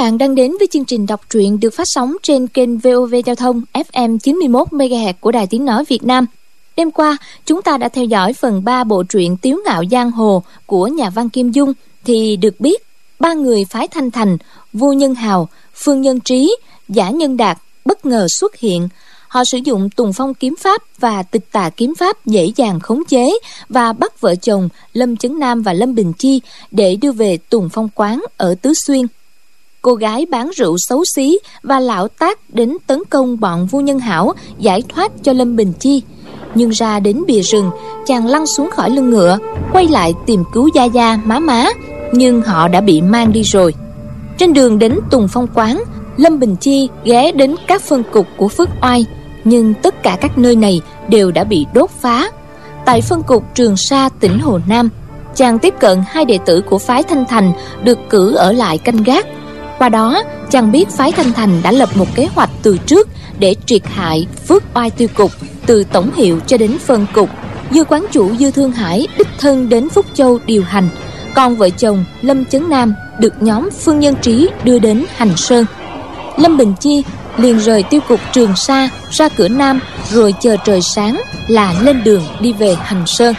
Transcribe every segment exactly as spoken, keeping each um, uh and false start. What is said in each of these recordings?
bạn đang đến với chương trình đọc truyện được phát sóng trên kênh vê o vê Giao thông ép em chín mươi mốt mê ga héc của Đài Tiếng Nói Việt Nam. Đêm qua, chúng ta đã theo dõi phần ba bộ truyện Tiếu Ngạo Giang Hồ của nhà văn Kim Dung, thì được biết ba người phái Thanh Thành, Vô Nhân Hào, Phương Nhân Trí, Giả Nhân Đạt bất ngờ xuất hiện. Họ sử dụng Tùng Phong kiếm pháp và Tịch Tà kiếm pháp dễ dàng khống chế và bắt vợ chồng Lâm Chấn Nam và Lâm Bình Chi để đưa về Tùng Phong quán ở Tứ Xuyên. Cô gái bán rượu xấu xí và lão tác đến tấn công bọn Vô Nhân Hảo giải thoát cho Lâm Bình Chi. Nhưng ra đến bìa rừng, chàng lăn xuống khỏi lưng ngựa, quay lại tìm cứu Gia Gia, Má Má, nhưng họ đã bị mang đi rồi. Trên đường đến Tùng Phong quán, Lâm Bình Chi ghé đến các phân cục của Phước Oai, nhưng tất cả các nơi này đều đã bị đốt phá. Tại phân cục Trường Sa, tỉnh Hồ Nam, chàng tiếp cận hai đệ tử của phái Thanh Thành được cử ở lại canh gác. Qua đó, chàng biết phái Thanh Thành đã lập một kế hoạch từ trước để triệt hại Phước Oai tiêu cục, từ tổng hiệu cho đến phân cục. Dư quán chủ Dư Thương Hải đích thân đến Phúc Châu điều hành, còn vợ chồng Lâm Chấn Nam được nhóm Phương Nhân Trí đưa đến Hành Sơn. Lâm Bình Chi liền rời tiêu cục Trường Sa ra cửa Nam, rồi chờ trời sáng là lên đường đi về Hành Sơn.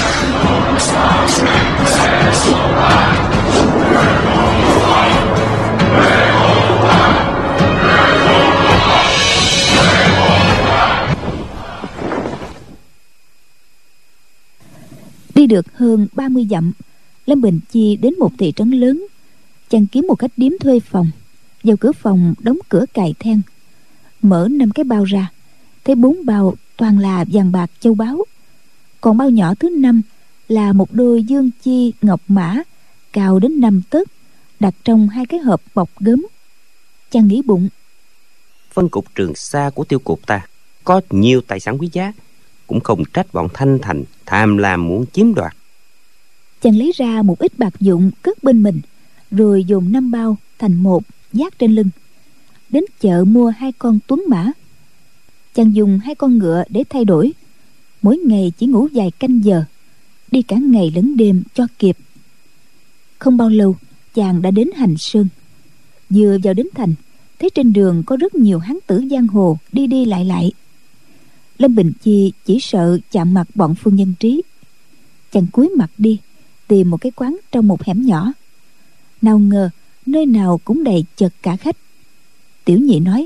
Đi được hơn ba mươi dặm, Lâm Bình Chi đến một thị trấn lớn. Chàng kiếm một khách điếm thuê phòng, vào cửa phòng đóng cửa cài then, mở năm cái bao ra, thấy bốn bao toàn là vàng bạc châu báu, còn bao nhỏ thứ năm là một đôi dương chi ngọc mã cao đến năm tấc, đặt trong hai cái hộp bọc gấm. Chàng nghĩ bụng, phân cục Trường Sa của tiêu cục ta có nhiều tài sản quý giá, cũng không trách bọn Thanh Thành tham lam muốn chiếm đoạt. Chàng lấy ra một ít bạc dụng cất bên mình, rồi dồn năm bao thành một vác trên lưng, đến chợ mua hai con tuấn mã. Chàng dùng hai con ngựa để thay đổi, mỗi ngày chỉ ngủ vài canh giờ, đi cả ngày lẫn đêm cho kịp. Không bao lâu, chàng đã đến Hành Sơn. Vừa vào đến thành, thấy trên đường có rất nhiều hán tử giang hồ đi đi lại lại. Lâm Bình Chi chỉ sợ chạm mặt bọn Phương Nhân Trí. Chàng cúi mặt đi tìm một cái quán trong một hẻm nhỏ. Nào ngờ nơi nào cũng đầy chật cả khách. Tiểu Nhị nói,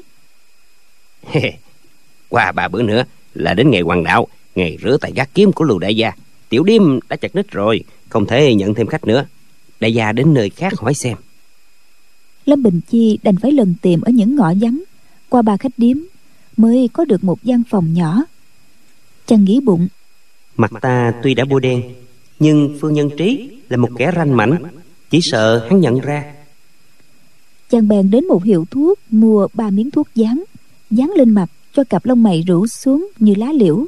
qua ba bữa nữa là đến ngày hoàng đạo, ngày rửa tay gác kiếm của Lưu đại gia. Tiểu điếm đã chật ních rồi, không thể nhận thêm khách nữa. Đại gia đến nơi khác hỏi xem. Lâm Bình Chi đành phải lần tìm ở những ngõ vắng, qua ba khách điếm mới có được một gian phòng nhỏ. Chàng nghĩ bụng, mặt ta tuy đã bôi đen, nhưng Phương Nhân Trí là một kẻ ranh mãnh, chỉ sợ hắn nhận ra. Chàng bèn đến một hiệu thuốc mua ba miếng thuốc dán, dán lên mặt cho cặp lông mày rũ xuống như lá liễu,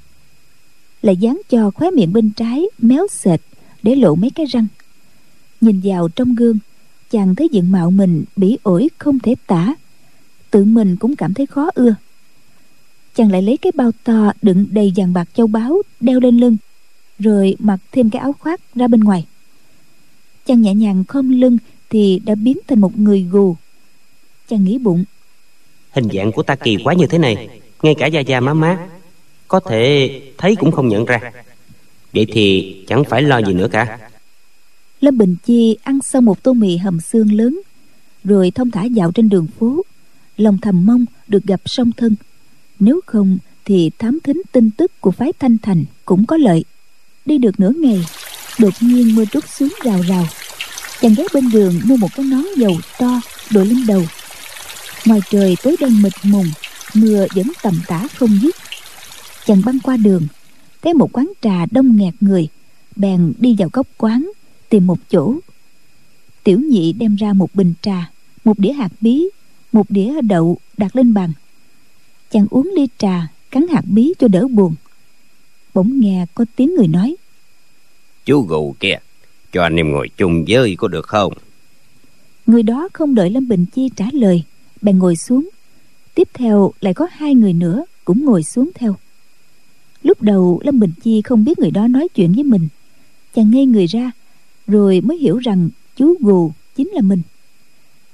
lại dán cho khóe miệng bên trái méo sệt để lộ mấy cái răng. Nhìn vào trong gương, chàng thấy diện mạo mình bỉ ổi không thể tả, tự mình cũng cảm thấy khó ưa. Chàng lại lấy cái bao to đựng đầy vàng bạc châu báu đeo lên lưng, rồi mặc thêm cái áo khoác ra bên ngoài. Chàng nhẹ nhàng khom lưng thì đã biến thành một người gù. Chàng nghĩ bụng, hình dạng của ta kỳ quá như thế này, ngay cả Gia Gia Má Má có thể thấy cũng không nhận ra. Vậy thì chẳng phải lo gì nữa cả. Lâm Bình Chi ăn xong một tô mì hầm xương lớn, rồi thong thả dạo trên đường phố, lòng thầm mong được gặp song thân. Nếu không thì thám thính tin tức của phái Thanh Thành cũng có lợi. Đi được nửa ngày, đột nhiên mưa trút xuống rào rào. Chàng ghé bên đường mua một cái nón dầu to đội lên đầu. Ngoài trời tối đen mịt mùng, mưa vẫn tầm tã không dứt. Chàng băng qua đường, thấy một quán trà đông nghẹt người, bèn đi vào góc quán tìm một chỗ. Tiểu Nhị đem ra một bình trà, một đĩa hạt bí, một đĩa đậu đặt lên bàn. Chàng uống ly trà, cắn hạt bí cho đỡ buồn. Bỗng nghe có tiếng người nói, chú gù kia, cho anh em ngồi chung với có được không? Người đó không đợi Lâm Bình Chi trả lời, bèn ngồi xuống. Tiếp theo lại có hai người nữa cũng ngồi xuống theo. Lúc đầu Lâm Bình Chi không biết người đó nói chuyện với mình. Chàng ngây người ra, rồi mới hiểu rằng chú gù chính là mình.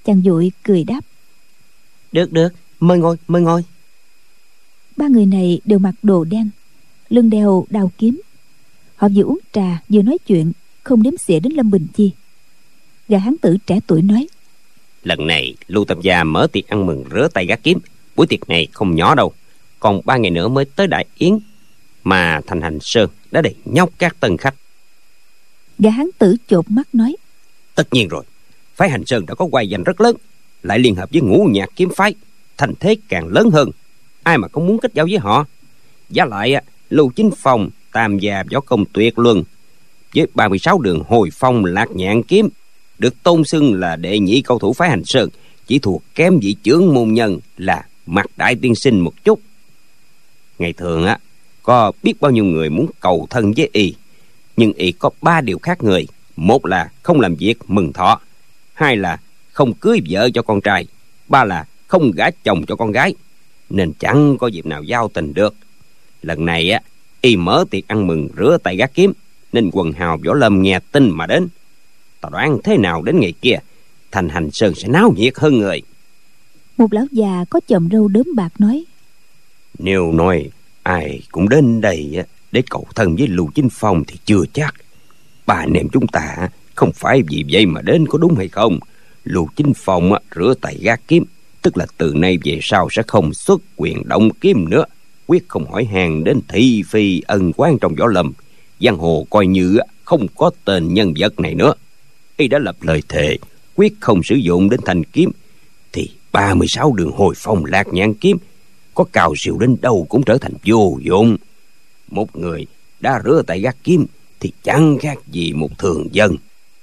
Chàng vội cười đáp: Được được, mời ngồi, mời ngồi. Ba người này đều mặc đồ đen, lưng đeo đao kiếm. Họ vừa uống trà vừa nói chuyện, không đếm xỉa đến Lâm Bình Chi. Gã hán tử trẻ tuổi nói: Lần này Lưu Tam gia mở tiệc ăn mừng rửa tay gác kiếm. Buổi tiệc này không nhỏ đâu. Còn ba ngày nữa mới tới đại yến, mà thành Hành Sơn đã đầy nhóc các tân khách. Gã hán tử chột mắt nói: Tất nhiên rồi, phái Hành Sơn đã có oai danh rất lớn, lại liên hợp với Ngũ Nhạc kiếm phái, thành thế càng lớn hơn. Ai mà không muốn kết giao với họ. Giá lại Lưu Chính Phong tam gia võ công tuyệt luân, với ba mươi sáu đường hồi phong lạc nhạn kiếm, được tôn xưng là đệ nhị cao thủ phái Hành Sơn, chỉ thuộc kém vị chưởng môn nhân là Mạc Đại tiên sinh một chút. Ngày thường á, có biết bao nhiêu người muốn cầu thân với y, nhưng y có ba điều khác người. Một là không làm việc mừng thọ, hai là không cưới vợ cho con trai, ba là không gả chồng cho con gái, nên chẳng có dịp nào giao tình được. Lần này á, y mở tiệc ăn mừng rửa tay gác kiếm, nên quần hào võ lâm nghe tin mà đến. Tao đoán thế nào đến ngày kia, thành Hành Sơn sẽ náo nhiệt hơn người. Một lão già có chòm râu đốm bạc nói: Nếu nói ai cũng đến đây á, để cầu thân với Lưu Chính Phong thì chưa chắc. Ba anh em chúng ta không phải vì vậy mà đến, có đúng hay không? Lưu Chính Phong á, rửa tay gác kiếm, tức là từ nay về sau sẽ không xuất quyền động kiếm nữa, quyết không hỏi hàng đến thị phi ân oán trong võ lâm. Giang hồ coi như không có tên nhân vật này nữa. Y đã lập lời thề quyết không sử dụng đến thanh kiếm, thì ba mươi sáu đường hồi phong lạc nhạn kiếm có cao siêu đến đâu cũng trở thành vô dụng. Một người đã rửa tay gác kiếm thì chẳng khác gì một thường dân.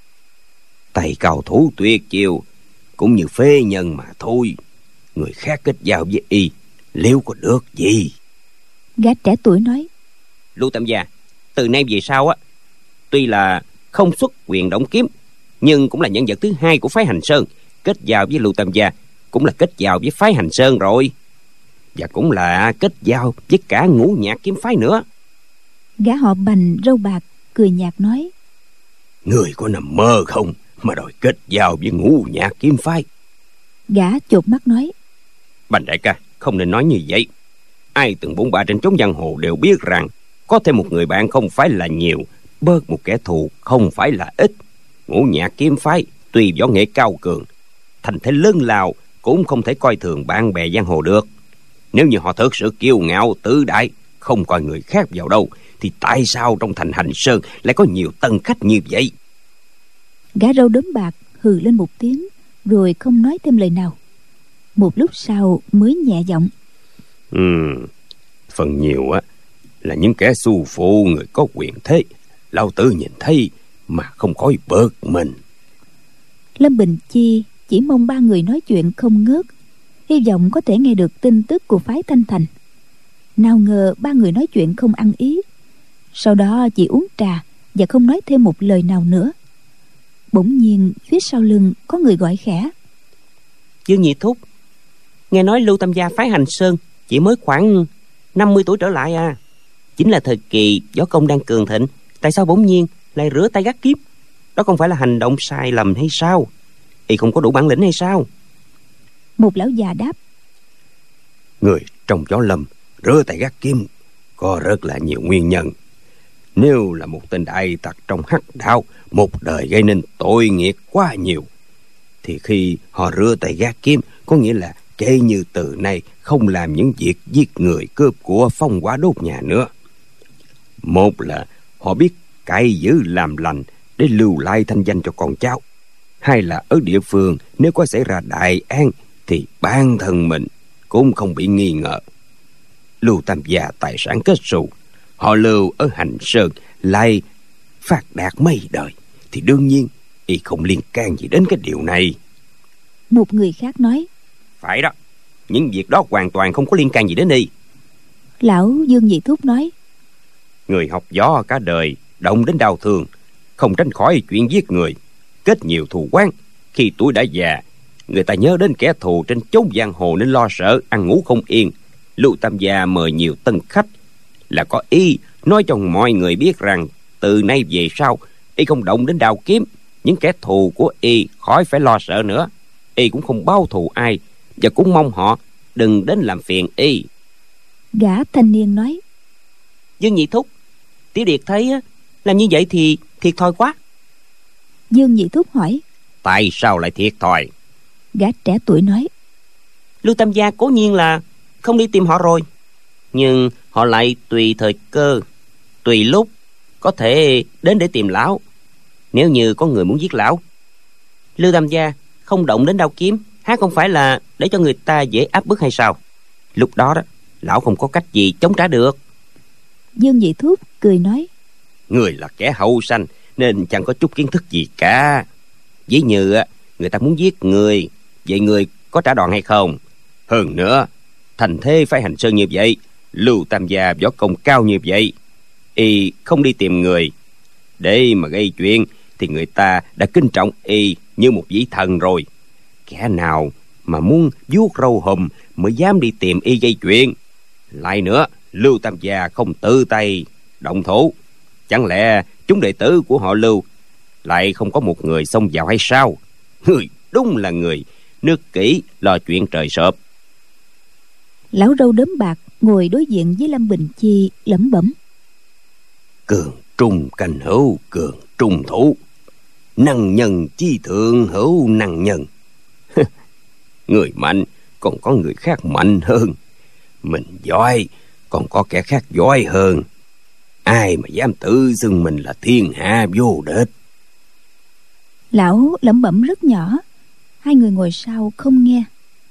Tay cao thủ tuyệt chiêu cũng như phế nhân mà thôi. Người khác kết giao với y liệu có được gì? Gã trẻ tuổi nói: Lưu Tam gia, từ nay về sau á, tuy là không xuất quyền động kiếm, nhưng cũng là nhân vật thứ hai của phái Hành Sơn. Kết giao với Lưu Tam gia cũng là kết giao với phái Hành Sơn rồi, và cũng là kết giao với cả Ngũ Nhạc kiếm phái nữa. Gã họ Bành râu bạc cười nhạt nói: Người có nằm mơ không mà đòi kết giao với Ngũ Nhạc kiếm phái? Gã chột mắt nói: Bành đại ca, không nên nói như vậy. Ai từng bôn ba trên chốn giang hồ đều biết rằng có thêm một người bạn không phải là nhiều, bớt một kẻ thù không phải là ít. Ngũ Nhạc kiếm phái tuy võ nghệ cao cường, thành thế lớn lao, cũng không thể coi thường bạn bè giang hồ được. Nếu như họ thực sự kiêu ngạo tự đại, không coi người khác vào đâu, thì tại sao trong thành Hành Sơn lại có nhiều tân khách như vậy? Gã râu đốm bạc hừ lên một tiếng, rồi không nói thêm lời nào. Một lúc sau mới nhẹ giọng: Ừ, phần nhiều á là những kẻ xu phụ, người có quyền thế. Lão tử nhìn thấy mà không khỏi bực mình. Lâm Bình Chi chỉ mong ba người nói chuyện không ngớt, hy vọng có thể nghe được tin tức của phái Thanh Thành. Nào ngờ ba người nói chuyện không ăn ý, sau đó chỉ uống trà và không nói thêm một lời nào nữa. Bỗng nhiên phía sau lưng có người gọi khẽ: Dương Nhị Thúc, nghe nói Lưu Tam gia phái Hành Sơn chỉ mới khoảng năm mươi tuổi trở lại à. Chính là thời kỳ võ công đang cường thịnh, tại sao bỗng nhiên lại rửa tay gác kiếm? Đó không phải là hành động sai lầm hay sao? Y không có đủ bản lĩnh hay sao? Một lão già đáp: Người trong võ lâm rửa tay gác kiếm có rất là nhiều nguyên nhân. Nếu là một tên đại tặc trong hắc đạo, một đời gây nên tội nghiệp quá nhiều, thì khi họ rửa tay gác kiếm, có nghĩa là kể như từ nay không làm những việc giết người cướp của, phong hỏa đốt nhà nữa. Một là họ biết cai giữ làm lành để lưu lại thanh danh cho con cháu. Hai là ở địa phương nếu có xảy ra đại án thì bản thân mình cũng không bị nghi ngờ. Lưu Tam gia tài sản kết xù, họ Lưu ở Hành Sơn lại phát đạt mấy đời, thì đương nhiên y không liên can gì đến cái điều này. Một người khác nói: Phải đó, những việc đó hoàn toàn không có liên can gì đến y. Lão Dương Nhị Thúc nói: Người học võ cả đời, động đến đau thương, không tránh khỏi chuyện giết người, kết nhiều thù oán. Khi tuổi đã già, người ta nhớ đến kẻ thù trên chốn giang hồ nên lo sợ, ăn ngủ không yên. Lưu Tam gia mời nhiều tân khách là có ý nói cho mọi người biết rằng từ nay về sau y không động đến đao kiếm, những kẻ thù của y khỏi phải lo sợ nữa. Y cũng không báo thù ai, và cũng mong họ đừng đến làm phiền Y. Gã thanh niên nói: Dương nhị thúc, Tiểu Điệt thấy làm như vậy thì thiệt thòi quá. Dương nhị thúc hỏi: Tại sao lại thiệt thòi? Gã trẻ tuổi nói: Lưu Tam gia cố nhiên là không đi tìm họ rồi, nhưng họ lại tùy thời cơ, tùy lúc có thể đến để tìm lão. Nếu như có người muốn giết lão, Lưu Tam gia không động đến đao kiếm, há không phải là để cho người ta dễ áp bức hay sao? Lúc đó đó, lão không có cách gì chống trả được. Dương nhị thúc cười nói: Người là kẻ hậu sanh nên chẳng có chút kiến thức gì cả. Ví như người ta muốn giết người, vậy người có trả đòn hay không? Hơn nữa, thành thế phải hành sơn như vậy, Lưu Tam gia võ công cao như vậy, Y không đi tìm người để mà gây chuyện thì người ta đã kính trọng Y như một vị thần rồi. Kẻ nào mà muốn vuốt râu hùm mới dám đi tìm Y gây chuyện. Lại nữa, Lưu Tam gia không tự tay động thủ, chẳng lẽ chúng đệ tử của họ Lưu lại không có một người xông vào hay sao? Người đúng là người nước kỹ lo chuyện trời sợp. Lão râu đốm bạc ngồi đối diện với Lâm Bình Chi lẩm bẩm: Cường trung canh hữu, cường trung thủ, năng nhân chi thượng hữu năng nhân. Người mạnh còn có người khác mạnh hơn, mình giỏi còn có kẻ khác giỏi hơn. Ai mà dám tự xưng mình là thiên hạ vô địch? Lão lẩm bẩm rất nhỏ, hai người ngồi sau không nghe.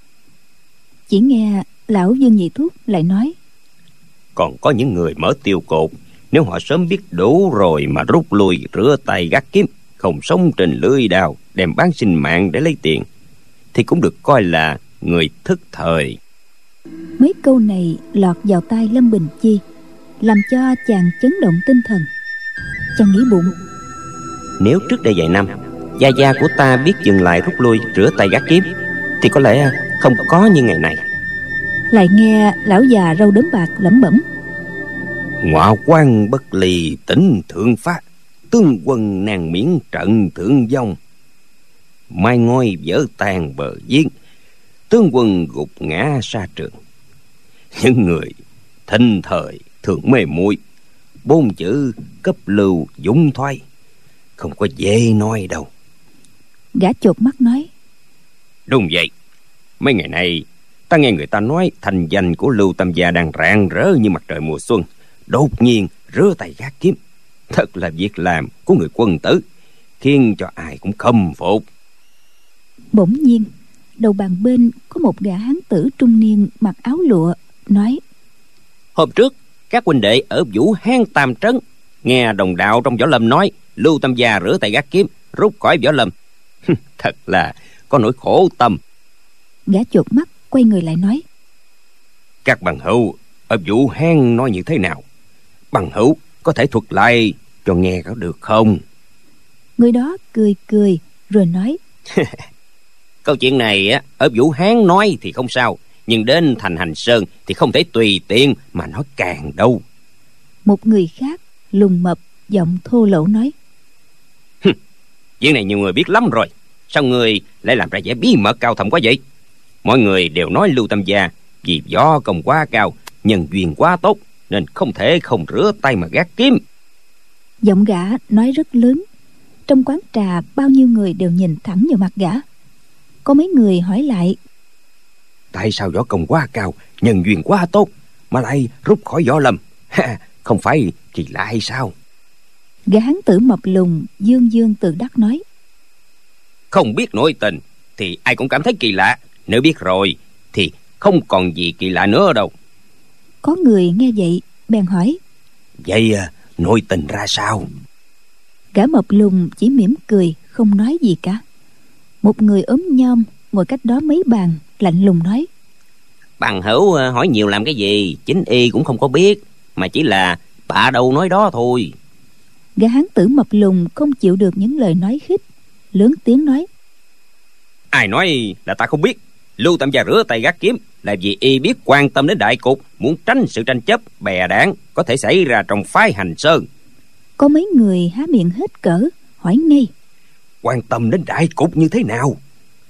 Chỉ nghe lão Dương nhị thúc lại nói: Còn có những người mở tiêu cột, nếu họ sớm biết đủ rồi mà rút lui, rửa tay gác kiếm, không sống trên lưỡi đao, đem bán sinh mạng để lấy tiền, thì cũng được coi là người thức thời. Mấy câu này lọt vào tai Lâm Bình Chi, làm cho chàng chấn động tinh thần. Chàng nghĩ bụng: Nếu trước đây vài năm gia gia của ta biết dừng lại rút lui, rửa tay gác kiếm, thì có lẽ không có như ngày này. Lại nghe lão già râu đốm bạc lẩm bẩm: Ngọa quan bất lì tỉnh thượng phát, tướng quân nàng miễn trận thượng vong. Mai ngôi vỡ tan bờ giếng, tướng quân gục ngã xa trường. Những người thinh thời thường mê muội, bốn chữ cấp lưu dũng thoái, không có dễ nói đâu. Gã chột mắt nói: Đúng vậy, mấy ngày nay ta nghe người ta nói thành danh của Lưu Tam gia đang rạng rỡ như mặt trời mùa xuân, đột nhiên rửa tay gác kiếm, thật là việc làm của người quân tử, khiến cho ai cũng khâm phục. Bỗng nhiên đầu bàn bên có một gã hán tử trung niên mặc áo lụa nói: Hôm trước các huynh đệ ở Vũ Hán Tam Trấn nghe đồng đạo trong võ lâm nói Lưu Tam gia rửa tay gác kiếm, rút khỏi võ lâm. Thật là có nỗi khổ tâm. Gã chột mắt quay người lại nói: Các bằng hữu ở Vũ Hán nói như thế nào? Bằng hữu có thể thuật lại cho nghe có được không? Người đó cười cười rồi nói: Câu chuyện này á, ở Vũ Hán nói thì không sao, nhưng đến thành Hành Sơn thì không thể tùy tiện mà nói càng đâu. Một người khác lùn mập giọng thô lỗ nói: Chuyện này nhiều người biết lắm rồi, sao người lại làm ra vẻ bí mật cao thâm quá vậy? Mọi người đều nói Lưu Tam gia vì võ công quá cao, nhân duyên quá tốt, nên không thể không rửa tay mà gác kiếm. Giọng gã nói rất lớn, trong quán trà bao nhiêu người đều nhìn thẳng vào mặt gã. Có mấy người hỏi lại: Tại sao võ công quá cao, nhân duyên quá tốt mà lại rút khỏi võ lâm? Ha, không phải kỳ lạ hay sao? Gã hán tử mập lùn dương dương tự đắc nói: Không biết nội tình thì ai cũng cảm thấy kỳ lạ, nếu biết rồi thì không còn gì kỳ lạ nữa đâu. Có người nghe vậy bèn hỏi: Vậy à, nội tình ra sao? Gã mập lùn chỉ mỉm cười không nói gì cả. Một người ốm nhom ngồi cách đó mấy bàn lạnh lùng nói: Bằng hữu hỏi nhiều làm cái gì, chính y cũng không có biết, mà chỉ là bạ đâu nói đó thôi. Gã hán tử mập lùn không chịu được những lời nói khích, lớn tiếng nói: Ai nói là ta không biết? Lưu Tam gia rửa tay gác kiếm là vì y biết quan tâm đến đại cục, muốn tránh sự tranh chấp bè đảng có thể xảy ra trong phái Hành Sơn. Có mấy người há miệng hết cỡ hỏi ngay: Quan tâm đến đại cục như thế nào?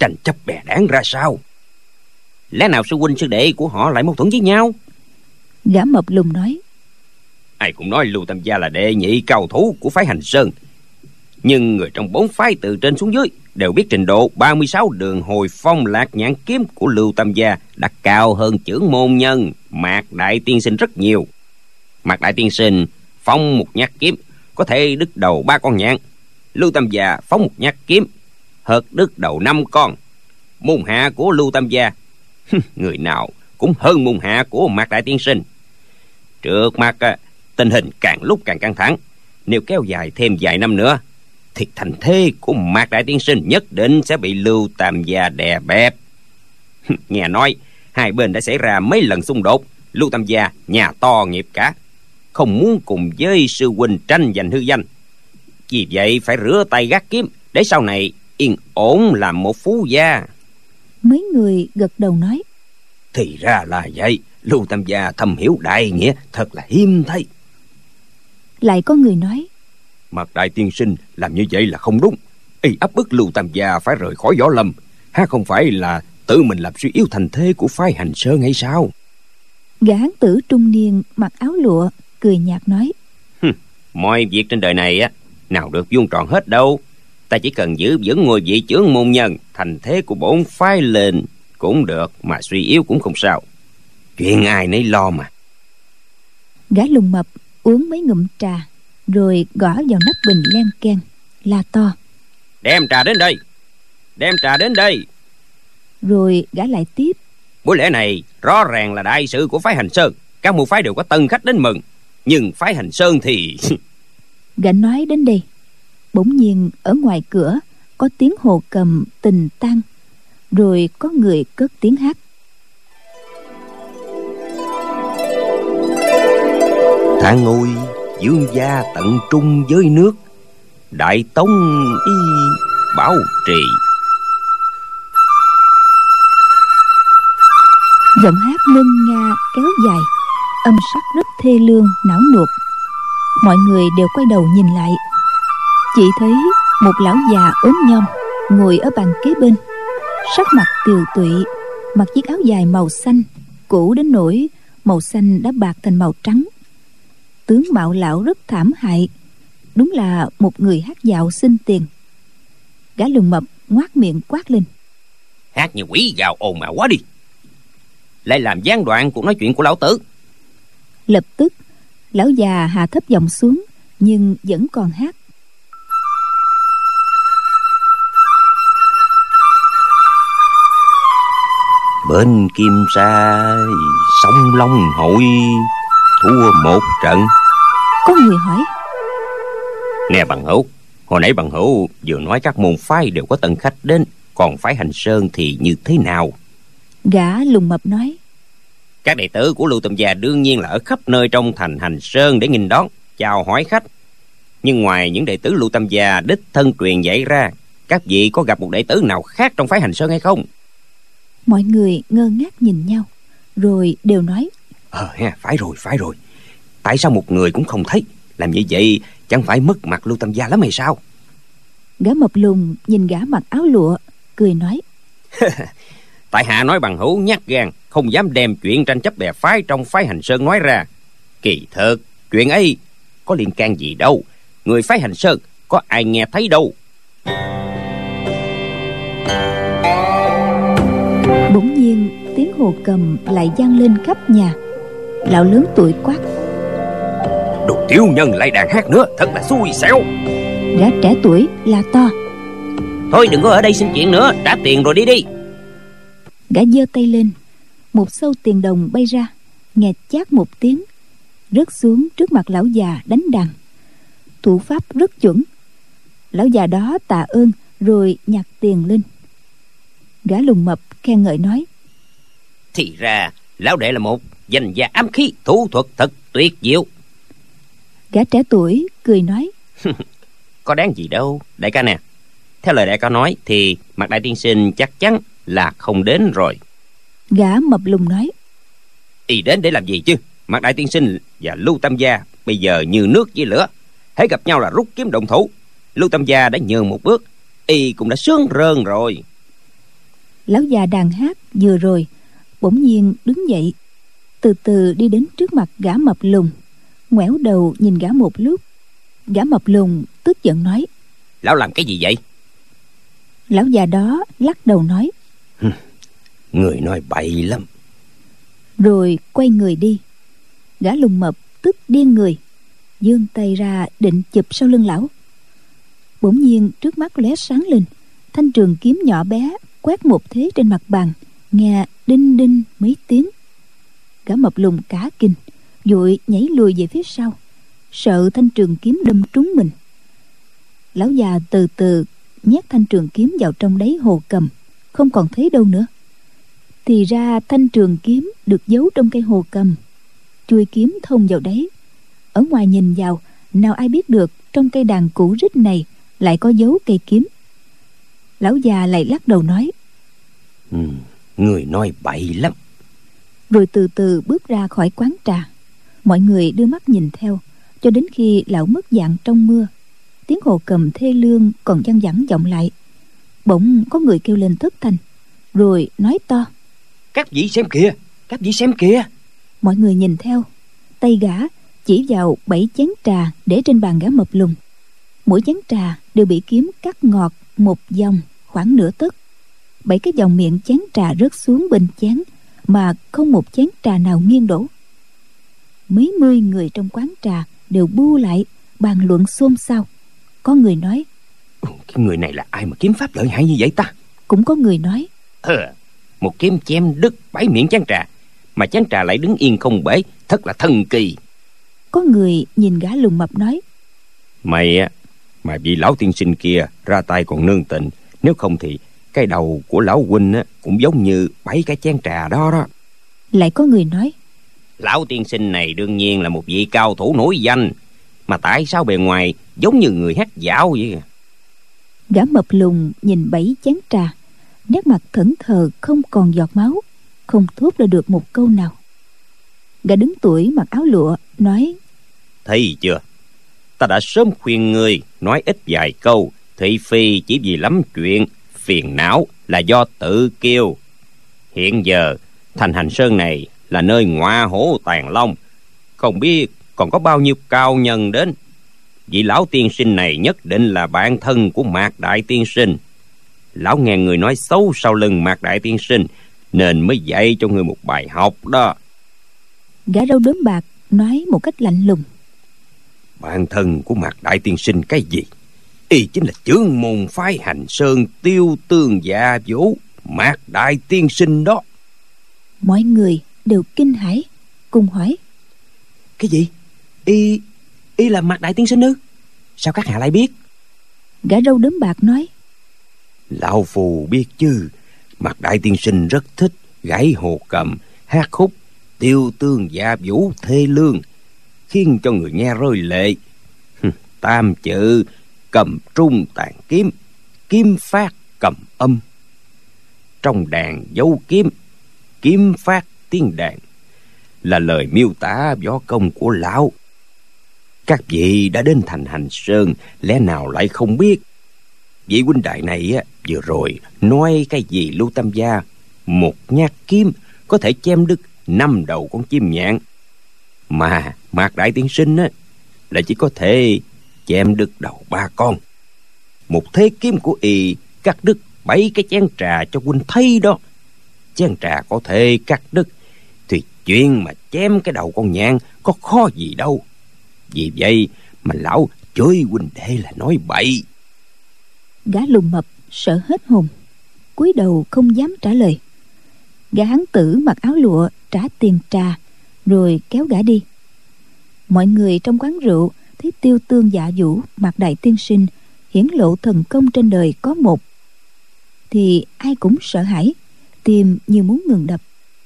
tranh chấp bè đảng ra sao? Lẽ nào sư huynh sư đệ của họ lại mâu thuẫn với nhau? Gã mập lùn nói. Ai cũng nói Lưu Tam Gia là đệ nhị cao thủ của phái Hành Sơn, nhưng người trong bốn phái từ trên xuống dưới đều biết trình độ ba mươi sáu đường hồi phong lạc nhãn kiếm của Lưu Tam Gia đã cao hơn chưởng môn nhân Mạc Đại Tiên Sinh rất nhiều. Mạc Đại Tiên Sinh phong một nhát kiếm có thể đứt đầu ba con nhạn, Lưu Tam Gia phóng một nhát kiếm hợt đứt đầu năm con. Môn hạ của Lưu Tam Gia người nào cũng hơn môn hạ của Mạc Đại Tiên Sinh. Trước mặt tình hình càng lúc càng căng thẳng, nếu kéo dài thêm vài năm nữa thì thành thế của Mạc Đại Tiên Sinh nhất định sẽ bị Lưu Tam Gia đè bẹp. Nghe nói hai bên đã xảy ra mấy lần xung đột. Lưu Tam Gia nhà to nghiệp cả, không muốn cùng với sư huynh tranh giành hư danh, vì vậy phải rửa tay gác kiếm để sau này yên ổn làm một phú gia. Mấy người gật đầu nói. Thì ra là vậy. Lưu Tam Gia thâm hiểu đại nghĩa, thật là hiếm thấy. Lại có người nói. Mạc Đại Tiên Sinh làm như vậy là không đúng. Y áp bức Lưu Tam Gia phải rời khỏi võ lâm, ha không phải là tự mình làm suy yếu thành thế của phái Hành Sơn hay sao? Gã hán tử trung niên mặc áo lụa cười nhạt nói. Mọi việc trên đời này á, nào được vuông tròn hết đâu. Ta chỉ cần giữ vững ngôi vị chưởng môn nhân, thành thế của bổn phái lên cũng được, mà suy yếu cũng không sao. Chuyện ai nấy lo mà. Gã lùn mập uống mấy ngụm trà rồi gõ vào nắp bình len keng, la to. Đem trà đến đây, đem trà đến đây. Rồi gã lại tiếp. Buổi lễ này rõ ràng là đại sự của phái Hành Sơn, các môn phái đều có tân khách đến mừng, nhưng phái Hành Sơn thì... Gã nói đến đây, bỗng nhiên ở ngoài cửa có tiếng hồ cầm tình tang, rồi có người cất tiếng hát. Thang ngôi dương gia tận trung với nước, đại tông y bảo trì. Giọng hát ngân nga kéo dài, âm sắc rất thê lương não nuột. Mọi người đều quay đầu nhìn lại, chỉ thấy một lão già ốm nhom ngồi ở bàn kế bên, sắc mặt tiều tụy, mặc chiếc áo dài màu xanh, cũ đến nỗi màu xanh đã bạc thành màu trắng. Tướng mạo lão rất thảm hại, đúng là một người hát dạo xin tiền. Gã lùn mập ngoác miệng quát lên. Hát như quỷ gào ồn mà quá đi, lại làm gián đoạn cuộc nói chuyện của lão tử. Lập tức lão già hạ thấp giọng xuống, nhưng vẫn còn hát. Bên Kim Sa sông Long hội thua một trận. Có người hỏi. Nè bằng hữu, hồi nãy bằng hữu vừa nói các môn phái đều có tân khách đến, còn phái Hành Sơn thì như thế nào? Gã lùn mập nói. Các đệ tử của Lưu Tam Gia đương nhiên là ở khắp nơi trong thành Hành Sơn để nghênh đón, chào hỏi khách. Nhưng ngoài những đệ tử Lưu Tam Gia đích thân truyền dạy ra, các vị có gặp một đệ tử nào khác trong phái Hành Sơn hay không? Mọi người ngơ ngác nhìn nhau, rồi đều nói. Ờ ha, phải rồi, phải rồi. Tại sao một người cũng không thấy? Làm như vậy chẳng phải mất mặt Lưu Tam Gia lắm hay sao? Gã mập lùn nhìn gã mặc áo lụa, cười nói. Tại hạ nói bằng hữu nhát gan, không dám đem chuyện tranh chấp bè phái trong phái Hành Sơn nói ra. Kỳ thực chuyện ấy có liên can gì đâu, người phái Hành Sơn có ai nghe thấy đâu. Bỗng nhiên tiếng hồ cầm lại vang lên khắp nhà. Lão lớn tuổi quát. Đồ tiểu nhân lại đàn hát nữa, thật là xui xẻo. Gã trẻ tuổi la to. Thôi đừng có ở đây xin chuyện nữa, trả tiền rồi đi đi. Gã giơ tay lên, một sâu tiền đồng bay ra, nghe chát một tiếng, rớt xuống trước mặt lão già đánh đàn. Thủ pháp rất chuẩn. Lão già đó tạ ơn rồi nhặt tiền lên. Gã lùn mập khen ngợi nói. Thì ra lão đệ là một danh gia ám khí, thủ thuật thật tuyệt diệu. Gã trẻ tuổi cười nói. Có đáng gì đâu đại ca nè. Theo lời đại ca nói thì Mạc Đại Tiên Sinh chắc chắn là không đến rồi. Gã mập lùn nói. Y đến để làm gì chứ? Mạc Đại Tiên Sinh và Lưu Tam Gia bây giờ như nước với lửa, hễ gặp nhau là rút kiếm động thủ. Lưu Tam Gia đã nhường một bước, y cũng đã sướng rơn rồi. Lão già đàn hát vừa rồi bỗng nhiên đứng dậy, từ từ đi đến trước mặt gã mập lùn, ngoẻo đầu nhìn gã một lúc. Gã mập lùn tức giận nói: Lão làm cái gì vậy? Lão già đó lắc đầu nói: Người nói bậy lắm. Rồi quay người đi. Gã lùn mập tức điên người, giương tay ra định chụp sau lưng lão. Bỗng nhiên trước mắt lóe sáng lên, thanh trường kiếm nhỏ bé quét một thế trên mặt bàn, nghe đinh đinh mấy tiếng. Gã mập lùn cả kinh, vội nhảy lùi về phía sau, sợ thanh trường kiếm đâm trúng mình. Lão già từ từ nhét thanh trường kiếm vào trong đáy hồ cầm, không còn thấy đâu nữa. Thì ra thanh trường kiếm được giấu trong cây hồ cầm, chuôi kiếm thông vào đáy. Ở ngoài nhìn vào, nào ai biết được trong cây đàn cũ rích này lại có dấu cây kiếm. Lão già lại lắc đầu nói: ừ, Người nói bậy lắm. Rồi từ từ bước ra khỏi quán trà. Mọi người đưa mắt nhìn theo cho đến khi lão mất dạng trong mưa. Tiếng hồ cầm thê lương còn văng vẳng vọng lại. Bỗng có người kêu lên thất thanh, rồi nói to: Các vị xem kìa, các vị xem kìa. Mọi người nhìn theo, tay gã chỉ vào bảy chén trà để trên bàn gã mập lùn. Mỗi chén trà đều bị kiếm cắt ngọt một vòng khoảng nửa tấc. Bảy cái vòng miệng chén trà rớt xuống bên chén, mà không một chén trà nào nghiêng đổ. Mấy mươi người trong quán trà đều bu lại bàn luận xôn xao. Có người nói: Cái người này là ai mà kiếm pháp lợi hại như vậy ta? Cũng có người nói: Ờ, một kiếm chém đứt bảy miệng chén trà, mà chén trà lại đứng yên không bể, thật là thần kỳ. Có người nhìn gã lùn mập nói: Mày á, mà vị lão tiên sinh kia ra tay còn nương tình, nếu không thì cái đầu của lão huynh á cũng giống như bảy cái chén trà đó đó. Lại có người nói: Lão tiên sinh này đương nhiên là một vị cao thủ nổi danh, mà tại sao bề ngoài giống như người hát dạo vậy? Gã mập lùn nhìn bảy chén trà, nét mặt thẫn thờ không còn giọt máu, không thốt ra được một câu nào. Gã đứng tuổi mặc áo lụa nói: Thấy chưa, ta đã sớm khuyên ngươi nói ít vài câu, thị phi chỉ vì lắm chuyện phiền não là do tự kiêu. Hiện giờ thành Hành Sơn này là nơi ngọa hổ tàng long, không biết còn có bao nhiêu cao nhân đến. Vị lão tiên sinh này nhất định là bạn thân của Mạc đại tiên sinh. Lão nghe người nói xấu sau lưng Mạc đại tiên sinh, nên mới dạy cho người một bài học đó. Gã râu đốm bạc nói một cách lạnh lùng: Bạn thân của Mạc đại tiên sinh cái gì? Y chính là chướng môn phái Hành Sơn Tiêu Tương Dạ Vũ Mạc đại tiên sinh đó. Mọi người đều kinh hãi, cùng hỏi: Cái gì? Y Y là Mạc đại tiên sinh ư? Sao các hạ lại biết? Gã râu đốm bạc nói: Lão phù biết chứ. Mạc đại tiên sinh rất thích gảy hồ cầm, hát khúc Tiêu Tương Dạ Vũ thê lương, khiến cho người nghe rơi lệ. Tam chữ cầm trung tàn kiếm, kiếm phát cầm âm. Trong đàn dấu kiếm, kiếm phát tiếng đàn, là lời miêu tả võ công của lão. Các vị đã đến thành Hành Sơn, lẽ nào lại không biết? Vị huynh đại này á, vừa rồi nói cái gì Lưu Tam gia? Một nhát kiếm có thể chém đứt năm đầu con chim nhạn, mà Mạc đại tiên sinh á là chỉ có thể chém đứt đầu ba con. Một thế kiếm của y cắt đứt bảy cái chén trà cho huynh thấy đó. Chén trà có thể cắt đứt, thì chuyện mà chém cái đầu con nhạn có khó gì đâu. Vì vậy mà lão chửi huynh đệ là nói bậy. Gã lùn mập sợ hết hồn, cúi đầu không dám trả lời. Gã hán tử mặc áo lụa trả tiền trà, rồi kéo gã đi. Mọi người trong quán rượu thấy Tiêu Tương Dạ Vũ Mạc đại tiên sinh hiển lộ thần công trên đời có một, thì ai cũng sợ hãi, tim như muốn ngừng đập.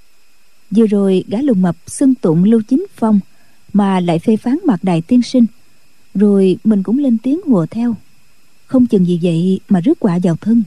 Vừa rồi gã lùn mập xưng tụng Lưu Chính Phong mà lại phê phán Mạc đại tiên sinh, rồi mình cũng lên tiếng hùa theo, không chừng gì vậy mà rước họa vào thân.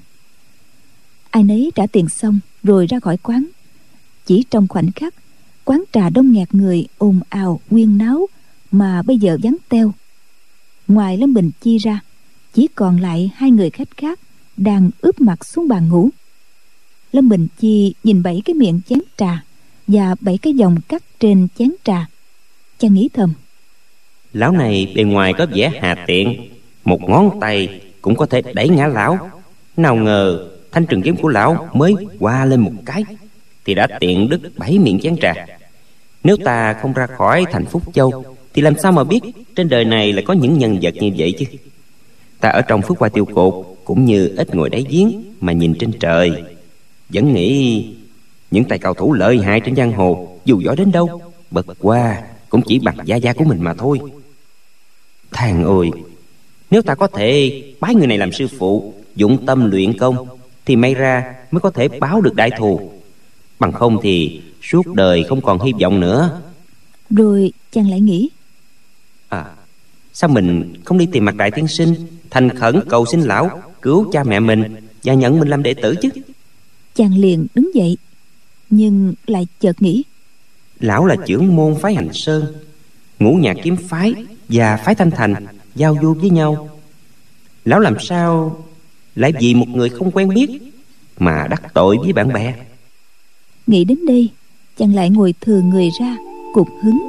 Ai nấy trả tiền xong rồi ra khỏi quán. Chỉ trong khoảnh khắc, quán trà đông nghẹt người, ồn ào huyên náo, mà bây giờ vắng teo. Ngoài Lâm Bình Chi ra, chỉ còn lại hai người khách khác đang úp mặt xuống bàn ngủ. Lâm Bình Chi nhìn bảy cái miệng chén trà và bảy cái dòng cắt trên chén trà. Chàng nghĩ thầm: Lão này bề ngoài có vẻ hà tiện, một ngón tay cũng có thể đẩy ngã lão. Nào ngờ thanh trường kiếm của lão mới qua lên một cái thì đã tiện đứt bảy miệng chén trà. Nếu ta không ra khỏi thành Phúc Châu thì làm sao mà biết trên đời này lại có những nhân vật như vậy chứ. Ta ở trong Phước Hoa Tiêu Cột cũng như ít ngồi đáy giếng mà nhìn trên trời. Vẫn nghĩ những tay cao thủ lợi hại trên giang hồ dù giỏi đến đâu, bật qua cũng chỉ bằng gia gia của mình mà thôi. Thằng ơi, nếu ta có thể bái người này làm sư phụ, dụng tâm luyện công thì may ra mới có thể báo được đại thù. Bằng không thì suốt đời không còn hy vọng nữa. Rồi chàng lại nghĩ: À, sao mình không đi tìm Mạc Đại tiên sinh, thành khẩn cầu xin lão cứu cha mẹ mình và nhận mình làm đệ tử chứ. Chàng liền đứng dậy, nhưng lại chợt nghĩ: Lão là trưởng môn phái Hành Sơn, Ngũ Nhạc kiếm phái và phái Thanh Thành giao du với nhau. Lão làm sao lại vì một người không quen biết mà đắc tội với bạn bè? Nghĩ đến đây, chàng lại ngồi thừa người ra, cục hứng.